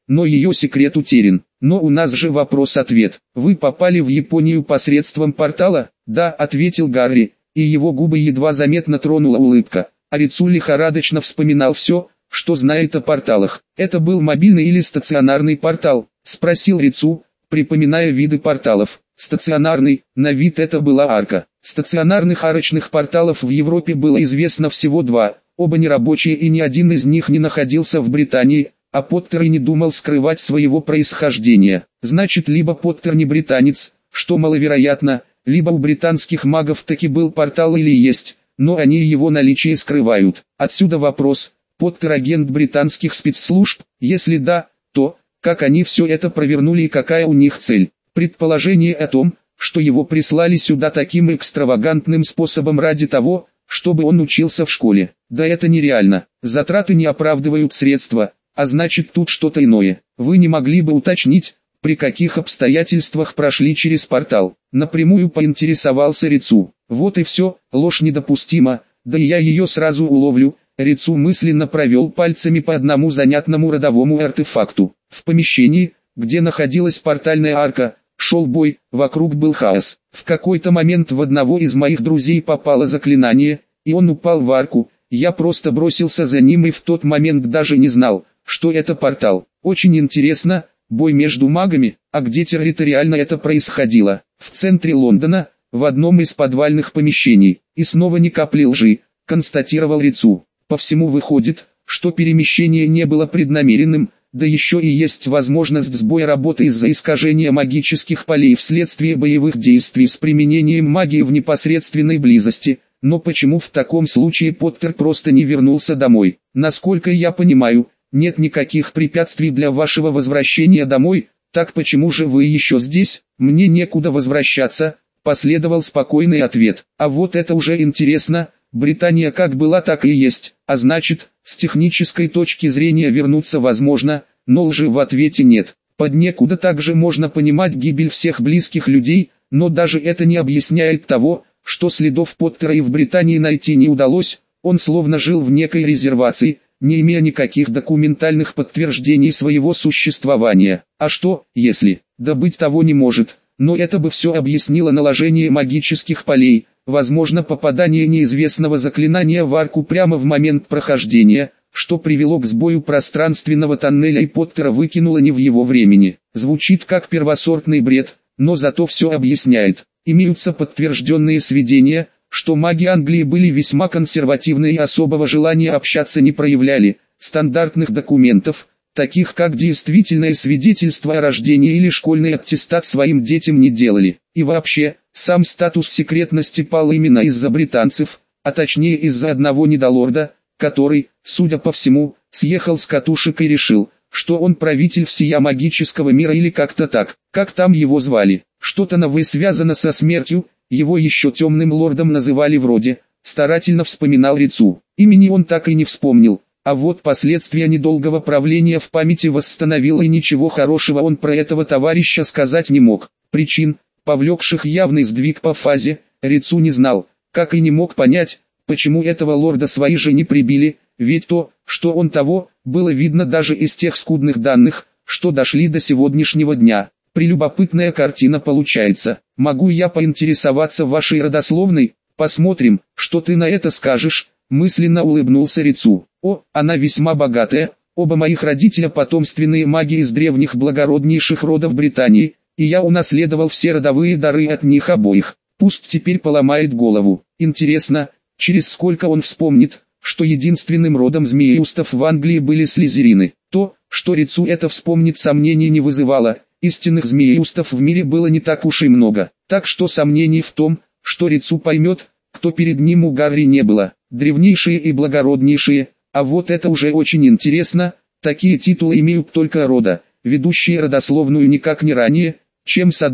но ее секрет утерян. Но у нас же вопрос-ответ. Вы попали в Японию посредством портала? Да, ответил Гарри, и его губы едва заметно тронула улыбка. А Рицу лихорадочно вспоминал все, что знает о порталах. Это был мобильный или стационарный портал? Спросил Рицу, припоминая виды порталов. Стационарный, на вид это была арка. Стационарных арочных порталов в Европе было известно всего два, оба нерабочие и ни один из них не находился в Британии, а Поттер и не думал скрывать своего происхождения. Значит, либо Поттер не британец, что маловероятно, либо у британских магов таки был портал или есть, но они его наличие скрывают. Отсюда вопрос, Поттер агент британских спецслужб? Если да, то, как они все это провернули и какая у них цель? Предположение о том, что его прислали сюда таким экстравагантным способом ради того, чтобы он учился в школе. Да это нереально. Затраты не оправдывают средства, а значит тут что-то иное. Вы не могли бы уточнить, при каких обстоятельствах прошли через портал? Напрямую поинтересовался Рицу. Вот и все, ложь недопустима, да и я ее сразу уловлю. Рицу мысленно провел пальцами по одному занятному родовому артефакту. В помещении, где находилась портальная арка, шел бой, вокруг был хаос. В какой-то момент в одного из моих друзей попало заклинание, и он упал в арку. Я просто бросился за ним и в тот момент даже не знал, что это портал. Очень интересно, бой между магами, а где территориально это происходило? В центре Лондона, в одном из подвальных помещений. И снова ни капли лжи, констатировал Рицу. По всему выходит, что перемещение не было преднамеренным, да еще и есть возможность сбоя работы из-за искажения магических полей вследствие боевых действий с применением магии в непосредственной близости. Но почему в таком случае Поттер просто не вернулся домой? Насколько я понимаю, нет никаких препятствий для вашего возвращения домой, так почему же вы еще здесь? Мне некуда возвращаться, последовал спокойный ответ. А вот это уже интересно. Британия как была, так и есть, а значит, с технической точки зрения вернуться возможно, но лжи в ответе нет. Под некуда также можно понимать гибель всех близких людей, но даже это не объясняет того, что следов Поттера и в Британии найти не удалось, он словно жил в некой резервации, не имея никаких документальных подтверждений своего существования. А что, если? Да быть того не может, но это бы все объяснило наложение магических полей. Возможно, попадание неизвестного заклинания в арку прямо в момент прохождения, что привело к сбою пространственного тоннеля и Поттера выкинуло не в его времени. Звучит как первосортный бред, но зато все объясняет. Имеются подтвержденные сведения, что маги Англии были весьма консервативны и особого желания общаться не проявляли. Стандартных документов, таких как действительное свидетельство о рождении или школьный аттестат своим детям не делали. И вообще, сам статус секретности пал именно из-за британцев, а точнее из-за одного недолорда, который, судя по всему, съехал с катушек и решил, что он правитель всея магического мира или как-то так, как там его звали. Что-то новое связано со смертью, его еще темным лордом называли вроде, старательно вспоминал Рицу. Имени он так и не вспомнил, а вот последствия недолгого правления в памяти восстановил, и ничего хорошего он про этого товарища сказать не мог. Причин, повлекших явный сдвиг по фазе, Рицу не знал, как и не мог понять, почему этого лорда свои же не прибили, ведь то, что он того, было видно даже из тех скудных данных, что дошли до сегодняшнего дня. Прелюбопытная картина получается. Могу я поинтересоваться вашей родословной? Посмотрим, что ты на это скажешь, мысленно улыбнулся Рицу. О, она весьма богатая, оба моих родителя потомственные маги из древних благороднейших родов Британии, и я унаследовал все родовые дары от них обоих. Пусть теперь поломает голову. Интересно, через сколько он вспомнит, что единственным родом змееустов в Англии были слизерины. То, что Рицу это вспомнит, сомнений не вызывало. Истинных змееустов в мире было не так уж и много, так что сомнений в том, что Рицу поймет, кто перед ним, у Гарри не было. Древнейшие и благороднейшие, а вот это уже очень интересно, такие титулы имеют только рода, ведущие родословную никак не ранее, чем с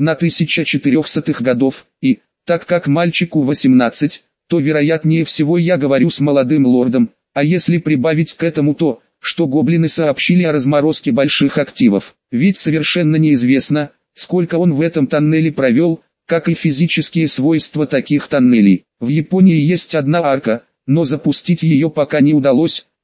1400-х годов, и, так как мальчику 18, то вероятнее всего я говорю с молодым лордом, а если прибавить к этому то, что гоблины сообщили о разморозке больших активов, ведь совершенно неизвестно, сколько он в этом тоннеле провел, как и физические свойства таких тоннелей. В Японии есть одна арка, но запустить ее пока не удалось,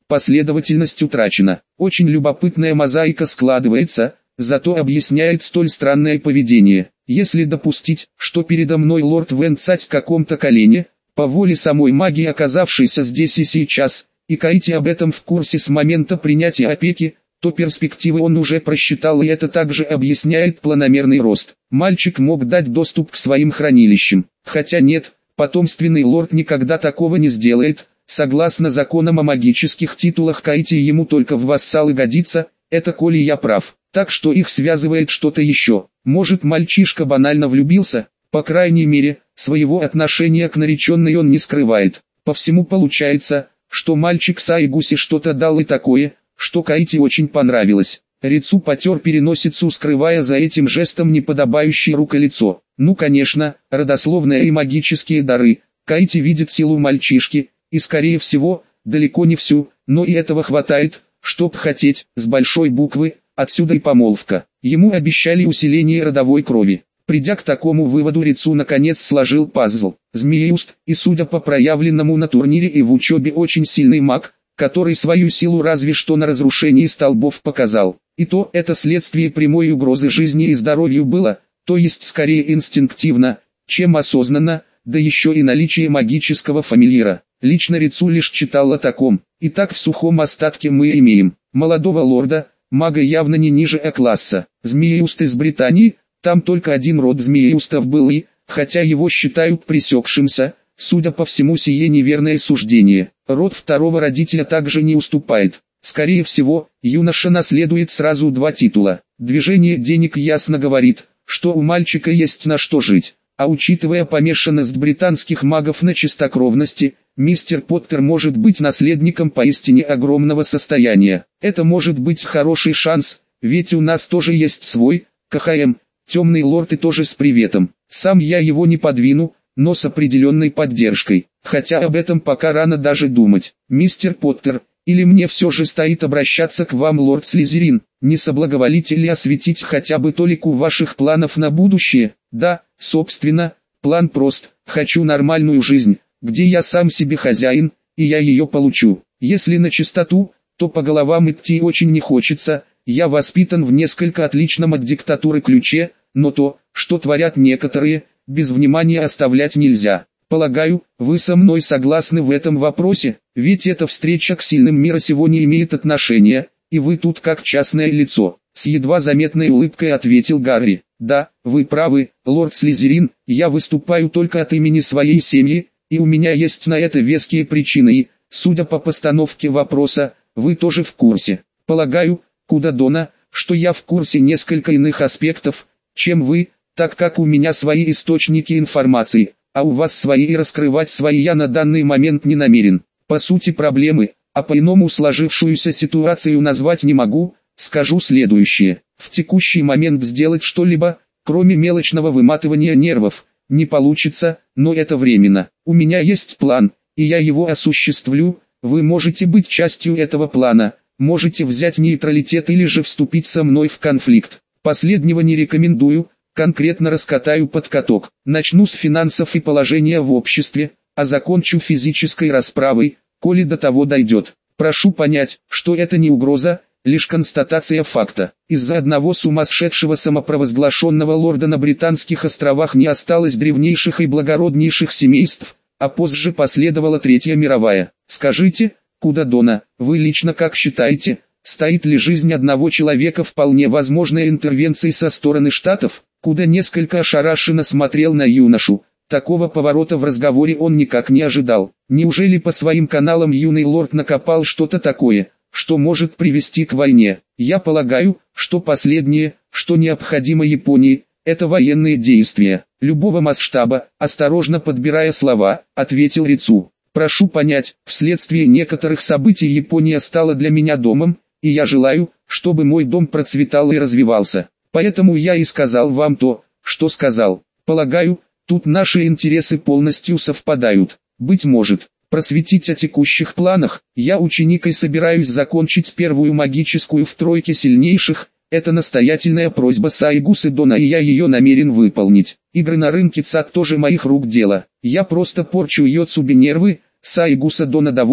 последовательность утрачена. Очень любопытная мозаика складывается, зато объясняет столь странное поведение. Если допустить, что передо мной лорд Венцать в каком-то колене, по воле самой магии оказавшейся здесь и сейчас, и Каити об этом в курсе с момента принятия опеки, то перспективы он уже просчитал, и это также объясняет планомерный рост. Мальчик мог дать доступ к своим хранилищам, хотя нет, потомственный лорд никогда такого не сделает. Согласно законам о магических титулах, Каити ему только в вассалы годится, это коли я прав. Так что их связывает что-то еще. Может, мальчишка банально влюбился? По крайней мере, своего отношения к нареченной он не скрывает. По всему получается, что мальчик Сайгуси что-то дал и такое, что Каити очень понравилось. Рицу потер переносицу, скрывая за этим жестом неподобающее руколицо. Ну конечно, родословные и магические дары. Каити видит силу мальчишки, и скорее всего, далеко не всю, но и этого хватает, чтоб хотеть, с большой буквы. Отсюда и помолвка. Ему обещали усиление родовой крови. Придя к такому выводу, Рицу наконец сложил пазл. Змееуст, и судя по проявленному на турнире и в учебе, очень сильный маг, который свою силу разве что на разрушении столбов показал. И то это следствие прямой угрозы жизни и здоровью было, то есть скорее инстинктивно, чем осознанно, да еще и наличие магического фамильяра. Лично Рицу лишь читал о таком. Итак, в сухом остатке мы имеем молодого лорда, мага явно не ниже А-класса. Змееуст из Британии, там только один род змееустов был и, хотя его считают пресекшимся, судя по всему сие неверное суждение. Род второго родителя также не уступает. Скорее всего, юноша наследует сразу два титула. Движение денег ясно говорит, что у мальчика есть на что жить. А учитывая помешанность британских магов на чистокровности, мистер Поттер может быть наследником поистине огромного состояния. Это может быть хороший шанс, ведь у нас тоже есть свой, КХМ, темный лорд, и тоже с приветом. Сам я его не подвину, но с определенной поддержкой. Хотя об этом пока рано даже думать. Мистер Поттер, или мне все же стоит обращаться к вам, лорд Слизерин, не соблаговолите ли осветить хотя бы толику ваших планов на будущее? Да, собственно, план прост. Хочу нормальную жизнь, где я сам себе хозяин, и я ее получу. Если на чистоту, то по головам идти очень не хочется. Я воспитан в несколько отличном от диктатуры ключе, но то, что творят некоторые, без внимания оставлять нельзя. Полагаю, вы со мной согласны в этом вопросе, ведь эта встреча к сильным мира сего не имеет отношения, и вы тут как частное лицо. С едва заметной улыбкой ответил Гарри. Да, вы правы, лорд Слизерин, я выступаю только от имени своей семьи, и у меня есть на это веские причины, и, судя по постановке вопроса, вы тоже в курсе. Полагаю, куда Дона, что я в курсе несколько иных аспектов, чем вы, так как у меня свои источники информации, а у вас свои, и раскрывать свои я на данный момент не намерен. По сути проблемы, а по-иному сложившуюся ситуацию назвать не могу, скажу следующее. В текущий момент сделать что-либо, кроме мелочного выматывания нервов, не получится, но это временно. У меня есть план, и я его осуществлю, вы можете быть частью этого плана, можете взять нейтралитет или же вступить со мной в конфликт. Последнего не рекомендую, конкретно раскатаю под каток. Начну с финансов и положения в обществе, а закончу физической расправой, коли до того дойдет. Прошу понять, что это не угроза, лишь констатация факта. Из-за одного сумасшедшего самопровозглашенного лорда на Британских островах не осталось древнейших и благороднейших семейств, а позже последовала Третья мировая. Скажите, куда Дона, вы лично как считаете, стоит ли жизнь одного человека вполне возможной интервенцией со стороны Штатов? Куда несколько ошарашенно смотрел на юношу. Такого поворота в разговоре он никак не ожидал. Неужели по своим каналам юный лорд накопал что-то такое, что может привести к войне? Я полагаю, что последнее, что необходимо Японии, это военные действия, любого масштаба. Осторожно подбирая слова, ответил Рицу. Прошу понять, вследствие некоторых событий Япония стала для меня домом, и я желаю, чтобы мой дом процветал и развивался. Поэтому я и сказал вам то, что сказал. Полагаю, тут наши интересы полностью совпадают. Быть может, просветить о текущих планах. Я ученик и собираюсь закончить первую магическую в тройке сильнейших. Это настоятельная просьба Сайгусы Дона, и я ее намерен выполнить. Игры на рынке ЦАК тоже моих рук дело. Я просто порчу Йоцубе нервы. Сайгуса Дона доволен,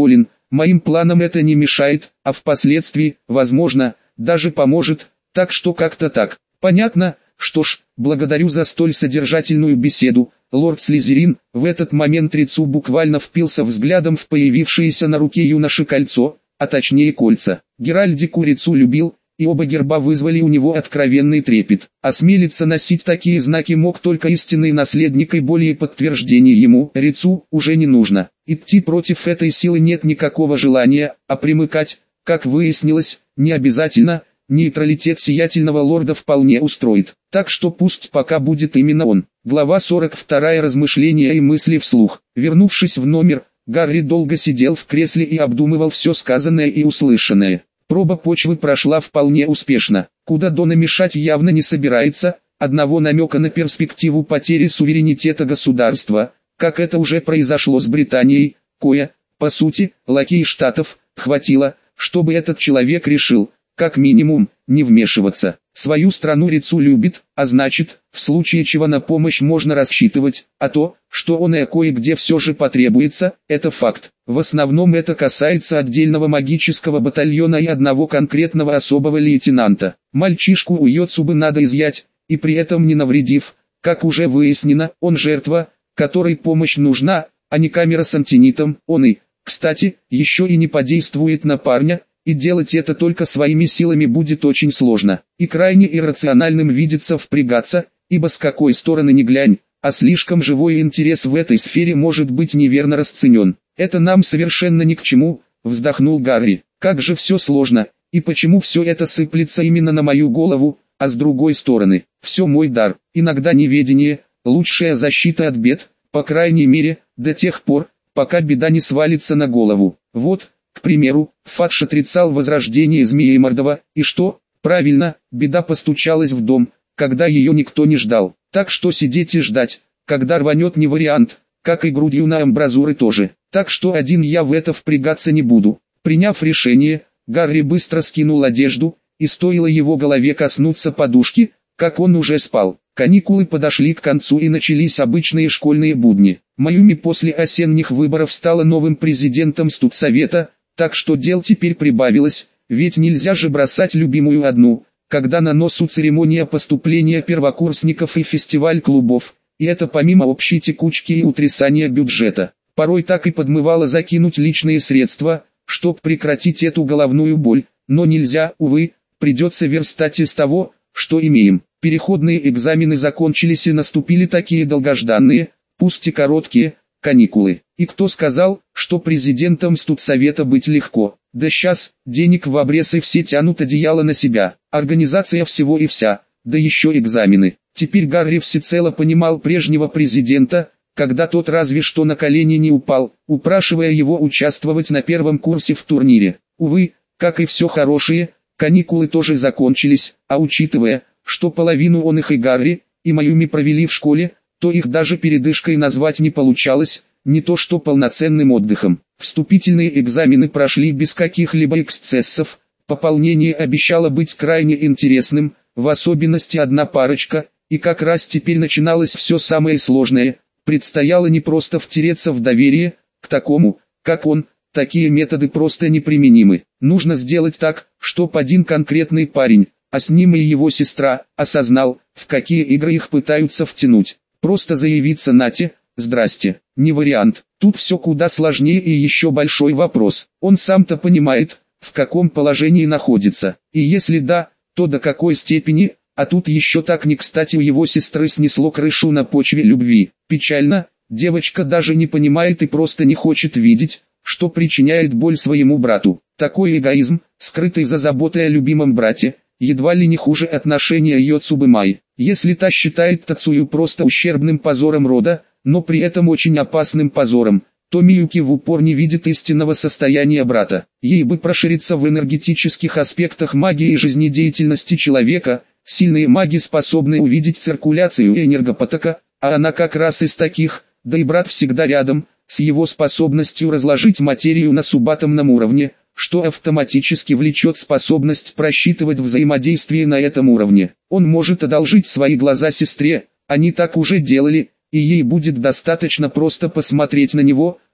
моим планам это не мешает, а впоследствии, возможно, даже поможет, так что как-то так. Понятно, что ж, благодарю за столь содержательную беседу, лорд Слизерин. В этот момент Рицу буквально впился взглядом в появившееся на руке юноши кольцо, а точнее кольца. Геральдику Рицу любил, и оба герба вызвали у него откровенный трепет. Осмелиться носить такие знаки мог только истинный наследник, и более подтверждений ему, Рицу, уже не нужно. Идти против этой силы нет никакого желания, а примыкать, как выяснилось, не обязательно. Нейтралитет сиятельного лорда вполне устроит, так что пусть пока будет именно он. Глава 42. Размышления и мысли вслух. Вернувшись в номер, Гарри долго сидел в кресле и обдумывал все сказанное и услышанное. Проба почвы прошла вполне успешно. Куда Дона мешать явно не собирается, одного намека на перспективу потери суверенитета государства, как это уже произошло с Британией, по сути, лакей штатов, хватило, чтобы этот человек решил, как минимум, не вмешиваться. Свою страну Рицу любит, а значит, в случае чего на помощь можно рассчитывать, а то, что он и кое-где все же потребуется, это факт. В основном это касается отдельного магического батальона и одного конкретного особого лейтенанта. Мальчишку у Йоцубы надо изъять, и при этом не навредив. Как уже выяснено, он жертва, которой помощь нужна, а не камера с антинитом. Он и, кстати, еще и не подействует на парня, и делать это только своими силами будет очень сложно. И крайне иррациональным видится впрягаться, ибо с какой стороны ни глянь, а слишком живой интерес в этой сфере может быть неверно расценен. Это нам совершенно ни к чему, вздохнул Гарри. Как же все сложно, и почему все это сыплется именно на мою голову, а с другой стороны, все мой дар. Иногда неведение – лучшая защита от бед, по крайней мере, до тех пор, пока беда не свалится на голову. Вот, к примеру, Фадж отрицал возрождение Змеемордова, и что? Правильно, беда постучалась в дом, когда ее никто не ждал. Так что сидеть и ждать, когда рванет, не вариант, как и грудью на амбразуры тоже. Так что один я в это впрягаться не буду. Приняв решение, Гарри быстро скинул одежду, и стоило его голове коснуться подушки, как он уже спал. Каникулы подошли к концу и начались обычные школьные будни. Майюми после осенних выборов стала новым президентом студсовета, так что дел теперь прибавилось, ведь нельзя же бросать любимую одну, когда на носу церемония поступления первокурсников и фестиваль клубов, и это помимо общей текучки и утрясания бюджета. Порой так и подмывало закинуть личные средства, чтоб прекратить эту головную боль, но нельзя, увы, придется верстать из того, что имеем. Переходные экзамены закончились и наступили такие долгожданные, пусть и короткие, каникулы. И кто сказал, что президентом студсовета быть легко? Да сейчас, денег в обрез и все тянут одеяло на себя. Организация всего и вся, да еще экзамены. Теперь Гарри всецело понимал прежнего президента, когда тот разве что на колени не упал, упрашивая его участвовать на первом курсе в турнире. Увы, как и все хорошее, каникулы тоже закончились, а учитывая, что половину он их и Гарри, и Майюми провели в школе, то их даже передышкой назвать не получалось, не то что полноценным отдыхом. Вступительные экзамены прошли без каких-либо эксцессов, пополнение обещало быть крайне интересным, в особенности одна парочка, и как раз теперь начиналось все самое сложное, предстояло не просто втереться в доверие, к такому, как он, такие методы просто неприменимы. Нужно сделать так, чтоб один конкретный парень, а с ним и его сестра, осознал, в какие игры их пытаются втянуть. Просто заявиться «Нате, здрасте», не вариант. Тут все куда сложнее и еще большой вопрос. Он сам-то понимает, в каком положении находится. И если да, то до какой степени, а тут еще так не кстати у его сестры снесло крышу на почве любви. Печально, девочка даже не понимает и просто не хочет видеть, что причиняет боль своему брату. Такой эгоизм, скрытый за заботой о любимом брате, едва ли не хуже отношения Йоцубы Май. Если та считает Тацую просто ущербным позором рода, но при этом очень опасным позором, то Миюки в упор не видит истинного состояния брата. Ей бы прошириться в энергетических аспектах магии и жизнедеятельности человека, сильные маги способны увидеть циркуляцию энергопотока, а она как раз из таких, да и брат всегда рядом, с его способностью разложить материю на субатомном уровне, что автоматически влечет способность просчитывать взаимодействие на этом уровне. Он может одолжить свои глаза сестре, они так уже делали, и ей будет достаточно просто посмотреть на него,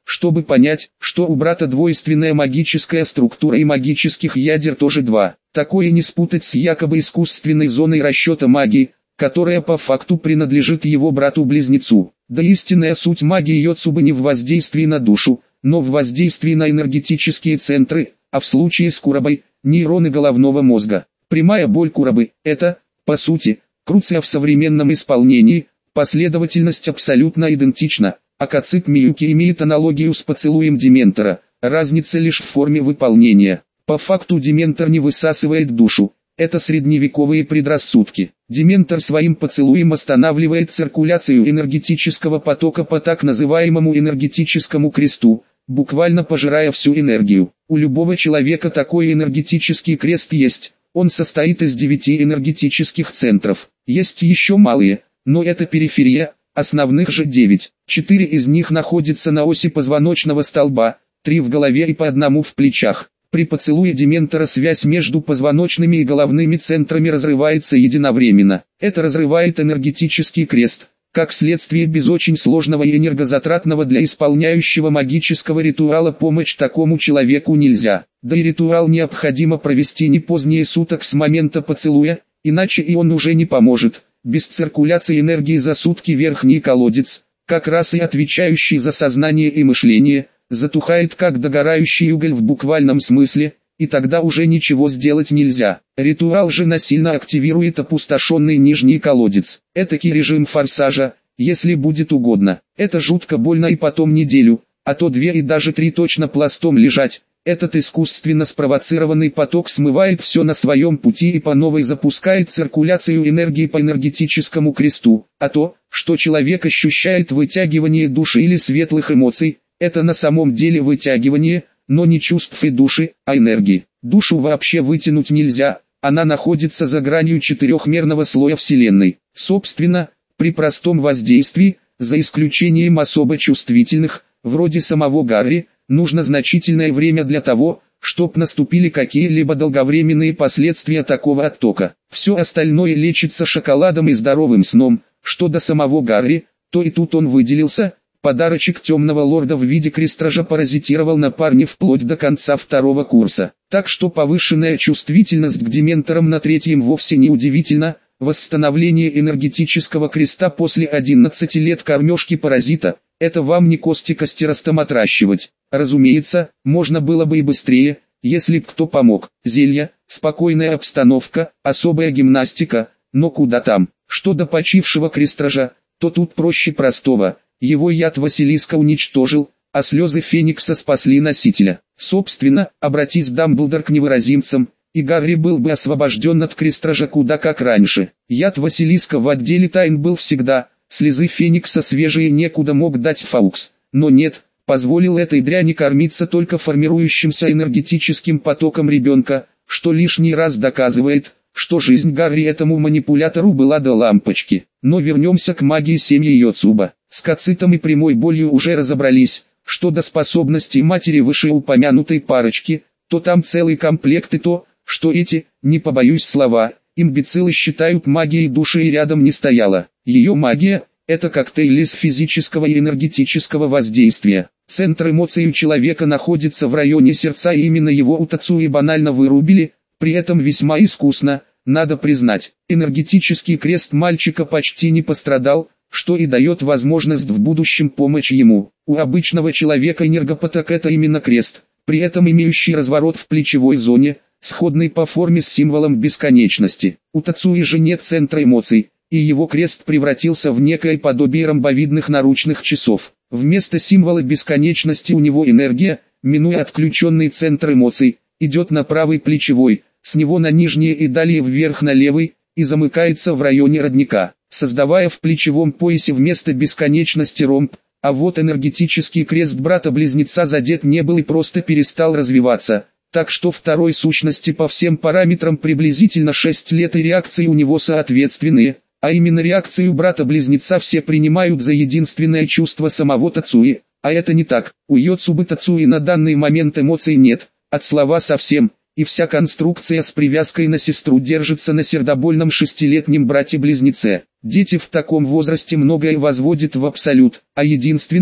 чтобы понять, что у брата двойственная магическая структура и магических ядер тоже два. Такое не спутать с якобы искусственной зоной расчета магии, которая по факту принадлежит его брату-близнецу. Да истинная суть магии Йоцубы не в воздействии на душу, но в воздействии на энергетические центры, а в случае с Курабой – нейроны головного мозга. Прямая боль Курабы – это, по сути, Круция в современном исполнении, последовательность абсолютно идентична, а Кацит Миюки имеет аналогию с поцелуем Дементора, разница лишь в форме выполнения. По факту Дементор не высасывает душу, это средневековые предрассудки. Дементор своим поцелуем останавливает циркуляцию энергетического потока по так называемому энергетическому кресту, буквально пожирая всю энергию. У любого человека такой энергетический крест есть, он состоит из 9 энергетических центров. Есть еще малые, но это периферия, основных же 9. 4 из них находятся на оси позвоночного столба, 3 в голове и по одному в плечах. При поцелуе Дементора связь между позвоночными и головными центрами разрывается единовременно. Это разрывает энергетический крест, как следствие без очень сложного и энергозатратного для исполняющего магического ритуала помочь такому человеку нельзя. Да и ритуал необходимо провести не позднее суток с момента поцелуя, иначе и он уже не поможет. Без циркуляции энергии за сутки верхний колодец, как раз и отвечающий за сознание и мышление, затухает как догорающий уголь в буквальном смысле, и тогда уже ничего сделать нельзя. Ритуал же насильно активирует опустошенный нижний колодец. Этакий режим форсажа, если будет угодно. Это жутко больно и потом неделю, а то 2 и даже 3 точно пластом лежать. Этот искусственно спровоцированный поток смывает все на своем пути и по новой запускает циркуляцию энергии по энергетическому кресту, а то, что человек ощущает вытягивание души или светлых эмоций, это на самом деле вытягивание, но не чувств и души, а энергии. Душу вообще вытянуть нельзя, она находится за гранью четырехмерного слоя Вселенной. Собственно, при простом воздействии, за исключением особо чувствительных, вроде самого Гарри, нужно значительное время для того, чтобы наступили какие-либо долговременные последствия такого оттока. Все остальное лечится шоколадом и здоровым сном, что до самого Гарри, то и тут он выделился. Подарочек темного лорда в виде крестража паразитировал на парне вплоть до конца 2-го курса. Так что повышенная чувствительность к дементорам на 3-м вовсе не удивительно. Восстановление энергетического креста после 11 лет кормежки паразита – это вам не кости ростом отращивать. Разумеется, можно было бы и быстрее, если б кто помог. Зелья, спокойная обстановка, особая гимнастика, но куда там. Что до почившего крестража, то тут проще простого. Его яд Василиска уничтожил, а слезы Феникса спасли носителя. Собственно, обратись Дамблдор к невыразимцам, и Гарри был бы освобожден от крестража куда как раньше. Яд Василиска в отделе тайн был всегда, слезы Феникса свежие некуда мог дать Фаукс. Но нет, позволил этой дряни кормиться только формирующимся энергетическим потоком ребенка, что лишний раз доказывает, что жизнь Гарри этому манипулятору была до лампочки. Но вернемся к магии семьи Йоцуба. С Кацитом и прямой болью уже разобрались, что до способностей матери вышеупомянутой парочки, то там целый комплект и то, что эти, не побоюсь слова, имбецилы считают магией души и рядом не стояла. Ее магия – это коктейль из физического и энергетического воздействия. Центр эмоций у человека находится в районе сердца, и именно его у Тацуи банально вырубили, при этом весьма искусно, надо признать. Энергетический крест мальчика почти не пострадал, что и дает возможность в будущем помочь ему. У обычного человека энергопоток – это именно крест, при этом имеющий разворот в плечевой зоне, сходный по форме с символом бесконечности. У Тацуи же нет центра эмоций, и его крест превратился в некое подобие ромбовидных наручных часов. Вместо символа бесконечности у него энергия, минуя отключенный центр эмоций, идет на правый плечевой, с него на нижний и далее вверх на левый, и замыкается в районе родника, создавая в плечевом поясе вместо бесконечности ромб. А вот энергетический крест брата-близнеца задет не был и просто перестал развиваться, так что второй сущности по всем параметрам приблизительно 6 лет и реакции у него соответственные, а именно реакцию брата-близнеца все принимают за единственное чувство самого Тацуи, а это не так. У Йоцубы Тацуи на данный момент эмоций нет, от слова совсем. И вся конструкция с привязкой на сестру держится на сердобольном 6-летнем брате-близнеце. Дети в таком возрасте многое возводят в абсолют, а единственное,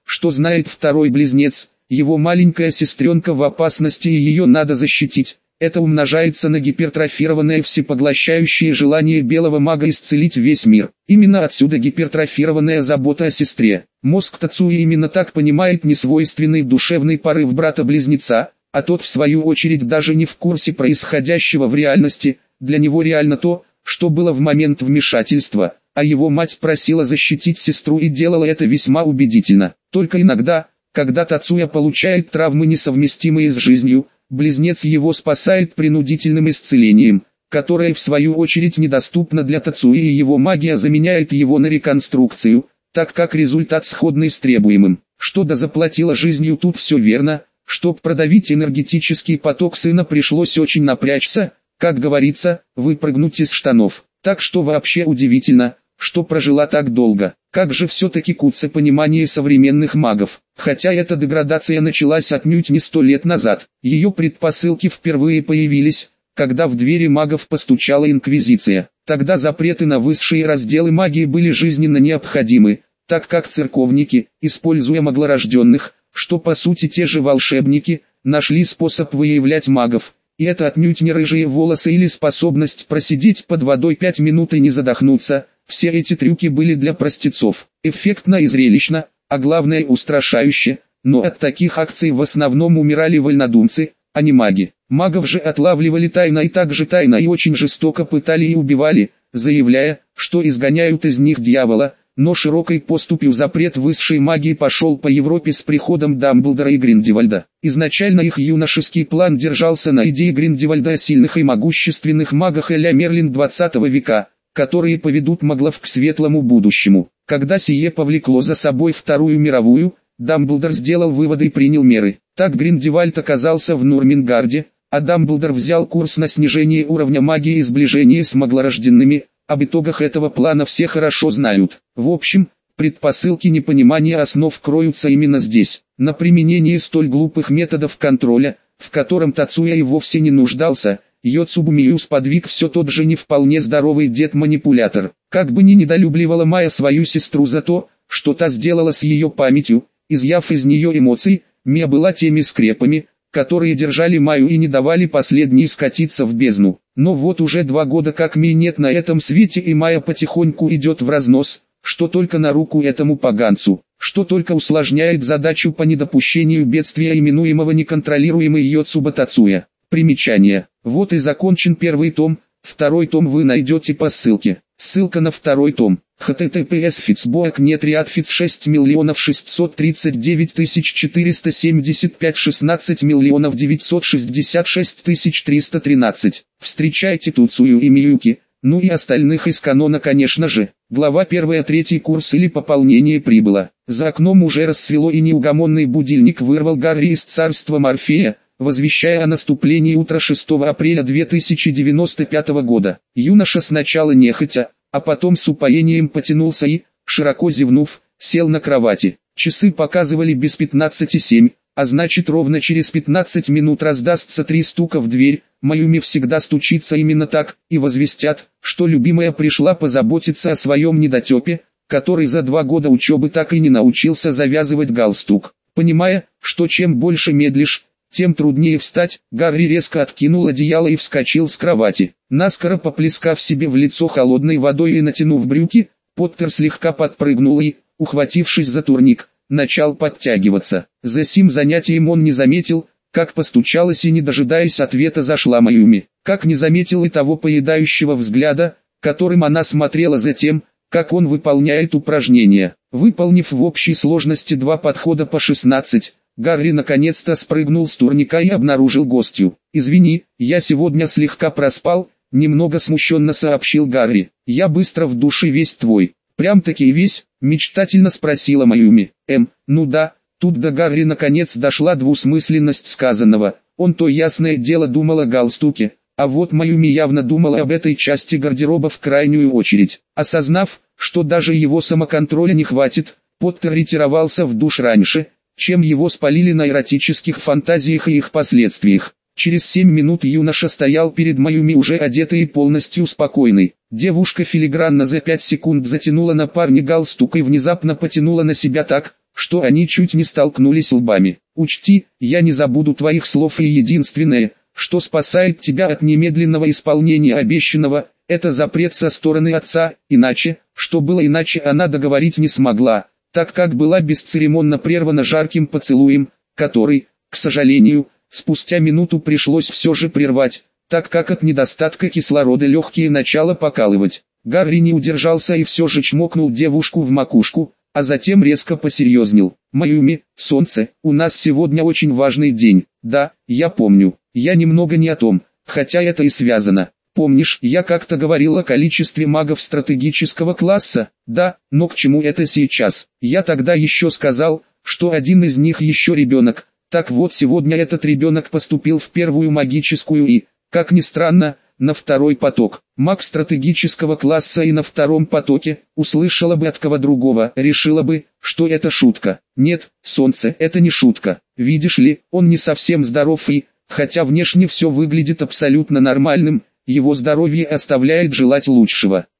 что знает второй близнец, его маленькая сестренка в опасности и ее надо защитить. Это умножается на гипертрофированное всепоглощающее желание белого мага исцелить весь мир. Именно отсюда гипертрофированная забота о сестре. Мозг Тацуи именно так понимает несвойственный душевный порыв брата-близнеца, а тот в свою очередь даже не в курсе происходящего в реальности. Для него реально то, что было в момент вмешательства, а его мать просила защитить сестру и делала это весьма убедительно. Только иногда, когда Тацуя получает травмы, несовместимые с жизнью, близнец его спасает принудительным исцелением, которое в свою очередь недоступно для Тацуи, и его магия заменяет его на реконструкцию, так как результат сходный с требуемым. Что до заплатила жизнью, тут все верно. Чтоб продавить энергетический поток сына, пришлось очень напрячься, как говорится, выпрыгнуть из штанов. Так что вообще удивительно, что прожила так долго. Как же все-таки куца понимание современных магов. Хотя эта деградация началась отнюдь не 100 лет назад. Ее предпосылки впервые появились, когда в двери магов постучала Инквизиция. Тогда запреты на высшие разделы магии были жизненно необходимы, так как церковники, используя маглорожденных, что по сути те же волшебники, нашли способ выявлять магов. И это отнюдь не рыжие волосы или способность просидеть под водой 5 минут и не задохнуться. Все эти трюки были для простецов. Эффектно и зрелищно, а главное устрашающе, но от таких акций в основном умирали вольнодумцы, а не маги. Магов же отлавливали тайно и также тайно и очень жестоко пытали и убивали, заявляя, что изгоняют из них дьявола. Но широкой поступью запрет высшей магии пошел по Европе с приходом Дамблдора и Гриндевальда. Изначально их юношеский план держался на идее Гриндевальда о сильных и могущественных магах а-ля Мерлин 20 века, которые поведут маглов к светлому будущему. Когда сие повлекло за собой Вторую мировую, Дамблдор сделал выводы и принял меры. Так Гриндевальд оказался в Нурмингарде, а Дамблдор взял курс на снижение уровня магии и сближение с маглорожденными. Об итогах этого плана все хорошо знают. В общем, предпосылки непонимания основ кроются именно здесь. На применении столь глупых методов контроля, в котором Тацуя и вовсе не нуждался, Йоцубумию сподвиг все тот же не вполне здоровый дед-манипулятор. Как бы ни недолюбливала Майя свою сестру за то, что та сделала с ее памятью, изъяв из нее эмоций, Мия была теми скрепами, которые держали Майю и не давали последней скатиться в бездну. Но вот уже 2 года как Мии нет на этом свете, и Майя потихоньку идет в разнос, что только на руку этому поганцу, что только усложняет задачу по недопущению бедствия, именуемого неконтролируемой Йоцуба Тацуя. Примечание. Вот и закончен 1 том, 2 том вы найдете по ссылке. Ссылка на 2 том. https://fitsboak.net/fic 6639475 16 966 313. Встречайте Туцую и Миюки, ну и остальных из канона, конечно же. Глава 1, 3 курс или пополнение прибыло. За окном уже рассвело, и неугомонный будильник вырвал Гарри из царства Морфея, возвещая о наступлении утра 6 апреля 2095 года. Юноша сначала нехотя, а потом с упоением потянулся и, широко зевнув, сел на кровати. Часы показывали без 15:07, а значит ровно через 15 минут раздастся 3 стука в дверь. Майюми всегда стучится именно так, и возвестят, что любимая пришла позаботиться о своем недотепе, который за 2 года учебы так и не научился завязывать галстук. Понимая, что чем больше медлишь, тем труднее встать, Гарри резко откинул одеяло и вскочил с кровати. Наскоро поплескав себе в лицо холодной водой и натянув брюки, Поттер слегка подпрыгнул и, ухватившись за турник, начал подтягиваться. За сим занятием он не заметил, как постучалась и, не дожидаясь ответа, зашла Майюми. Как не заметил и того поедающего взгляда, которым она смотрела за тем, как он выполняет упражнения. Выполнив в общей сложности 2 подхода по 16, Гарри наконец-то спрыгнул с турника и обнаружил гостью. «Извини, я сегодня слегка проспал», — немного смущенно сообщил Гарри. «Я быстро в душе весь твой». «Прям-таки весь?» — мечтательно спросила Майюми. Ну да». Тут до Гарри наконец дошла двусмысленность сказанного. Он то ясное дело думал о галстуке, а вот Майюми явно думала об этой части гардероба в крайнюю очередь. Осознав, что даже его самоконтроля не хватит, Поттер ретировался в душ раньше, чем его спалили на эротических фантазиях и их последствиях. Через 7 минут юноша стоял перед Майюми уже одетый и полностью спокойный. Девушка филигранно за 5 секунд затянула на парня галстук и внезапно потянула на себя так, что они чуть не столкнулись лбами. Учти, я не забуду твоих слов, и единственное, что спасает тебя от немедленного исполнения обещанного, это запрет со стороны отца, иначе, что было иначе, она договорить не смогла, так как была бесцеремонно прервана жарким поцелуем, который, к сожалению, спустя минуту пришлось все же прервать, так как от недостатка кислорода легкие начало покалывать. Гарри не удержался и все же чмокнул девушку в макушку, а затем резко посерьезнел. «Майюми, солнце, у нас сегодня очень важный день». «Да, я помню, я немного не о том, хотя это и связано. Помнишь, я как-то говорил о количестве магов стратегического класса?» «Да, но к чему это сейчас? Я тогда еще сказал, что один из них еще ребенок. Так вот, сегодня этот ребенок поступил в первую магическую и, как ни странно, на второй поток. Маг стратегического класса и на втором потоке, услышала бы от кого другого, решила бы, что это шутка. Нет, солнце, это не шутка. Видишь ли, он не совсем здоров и, хотя внешне все выглядит абсолютно нормальным, его здоровье оставляет желать лучшего.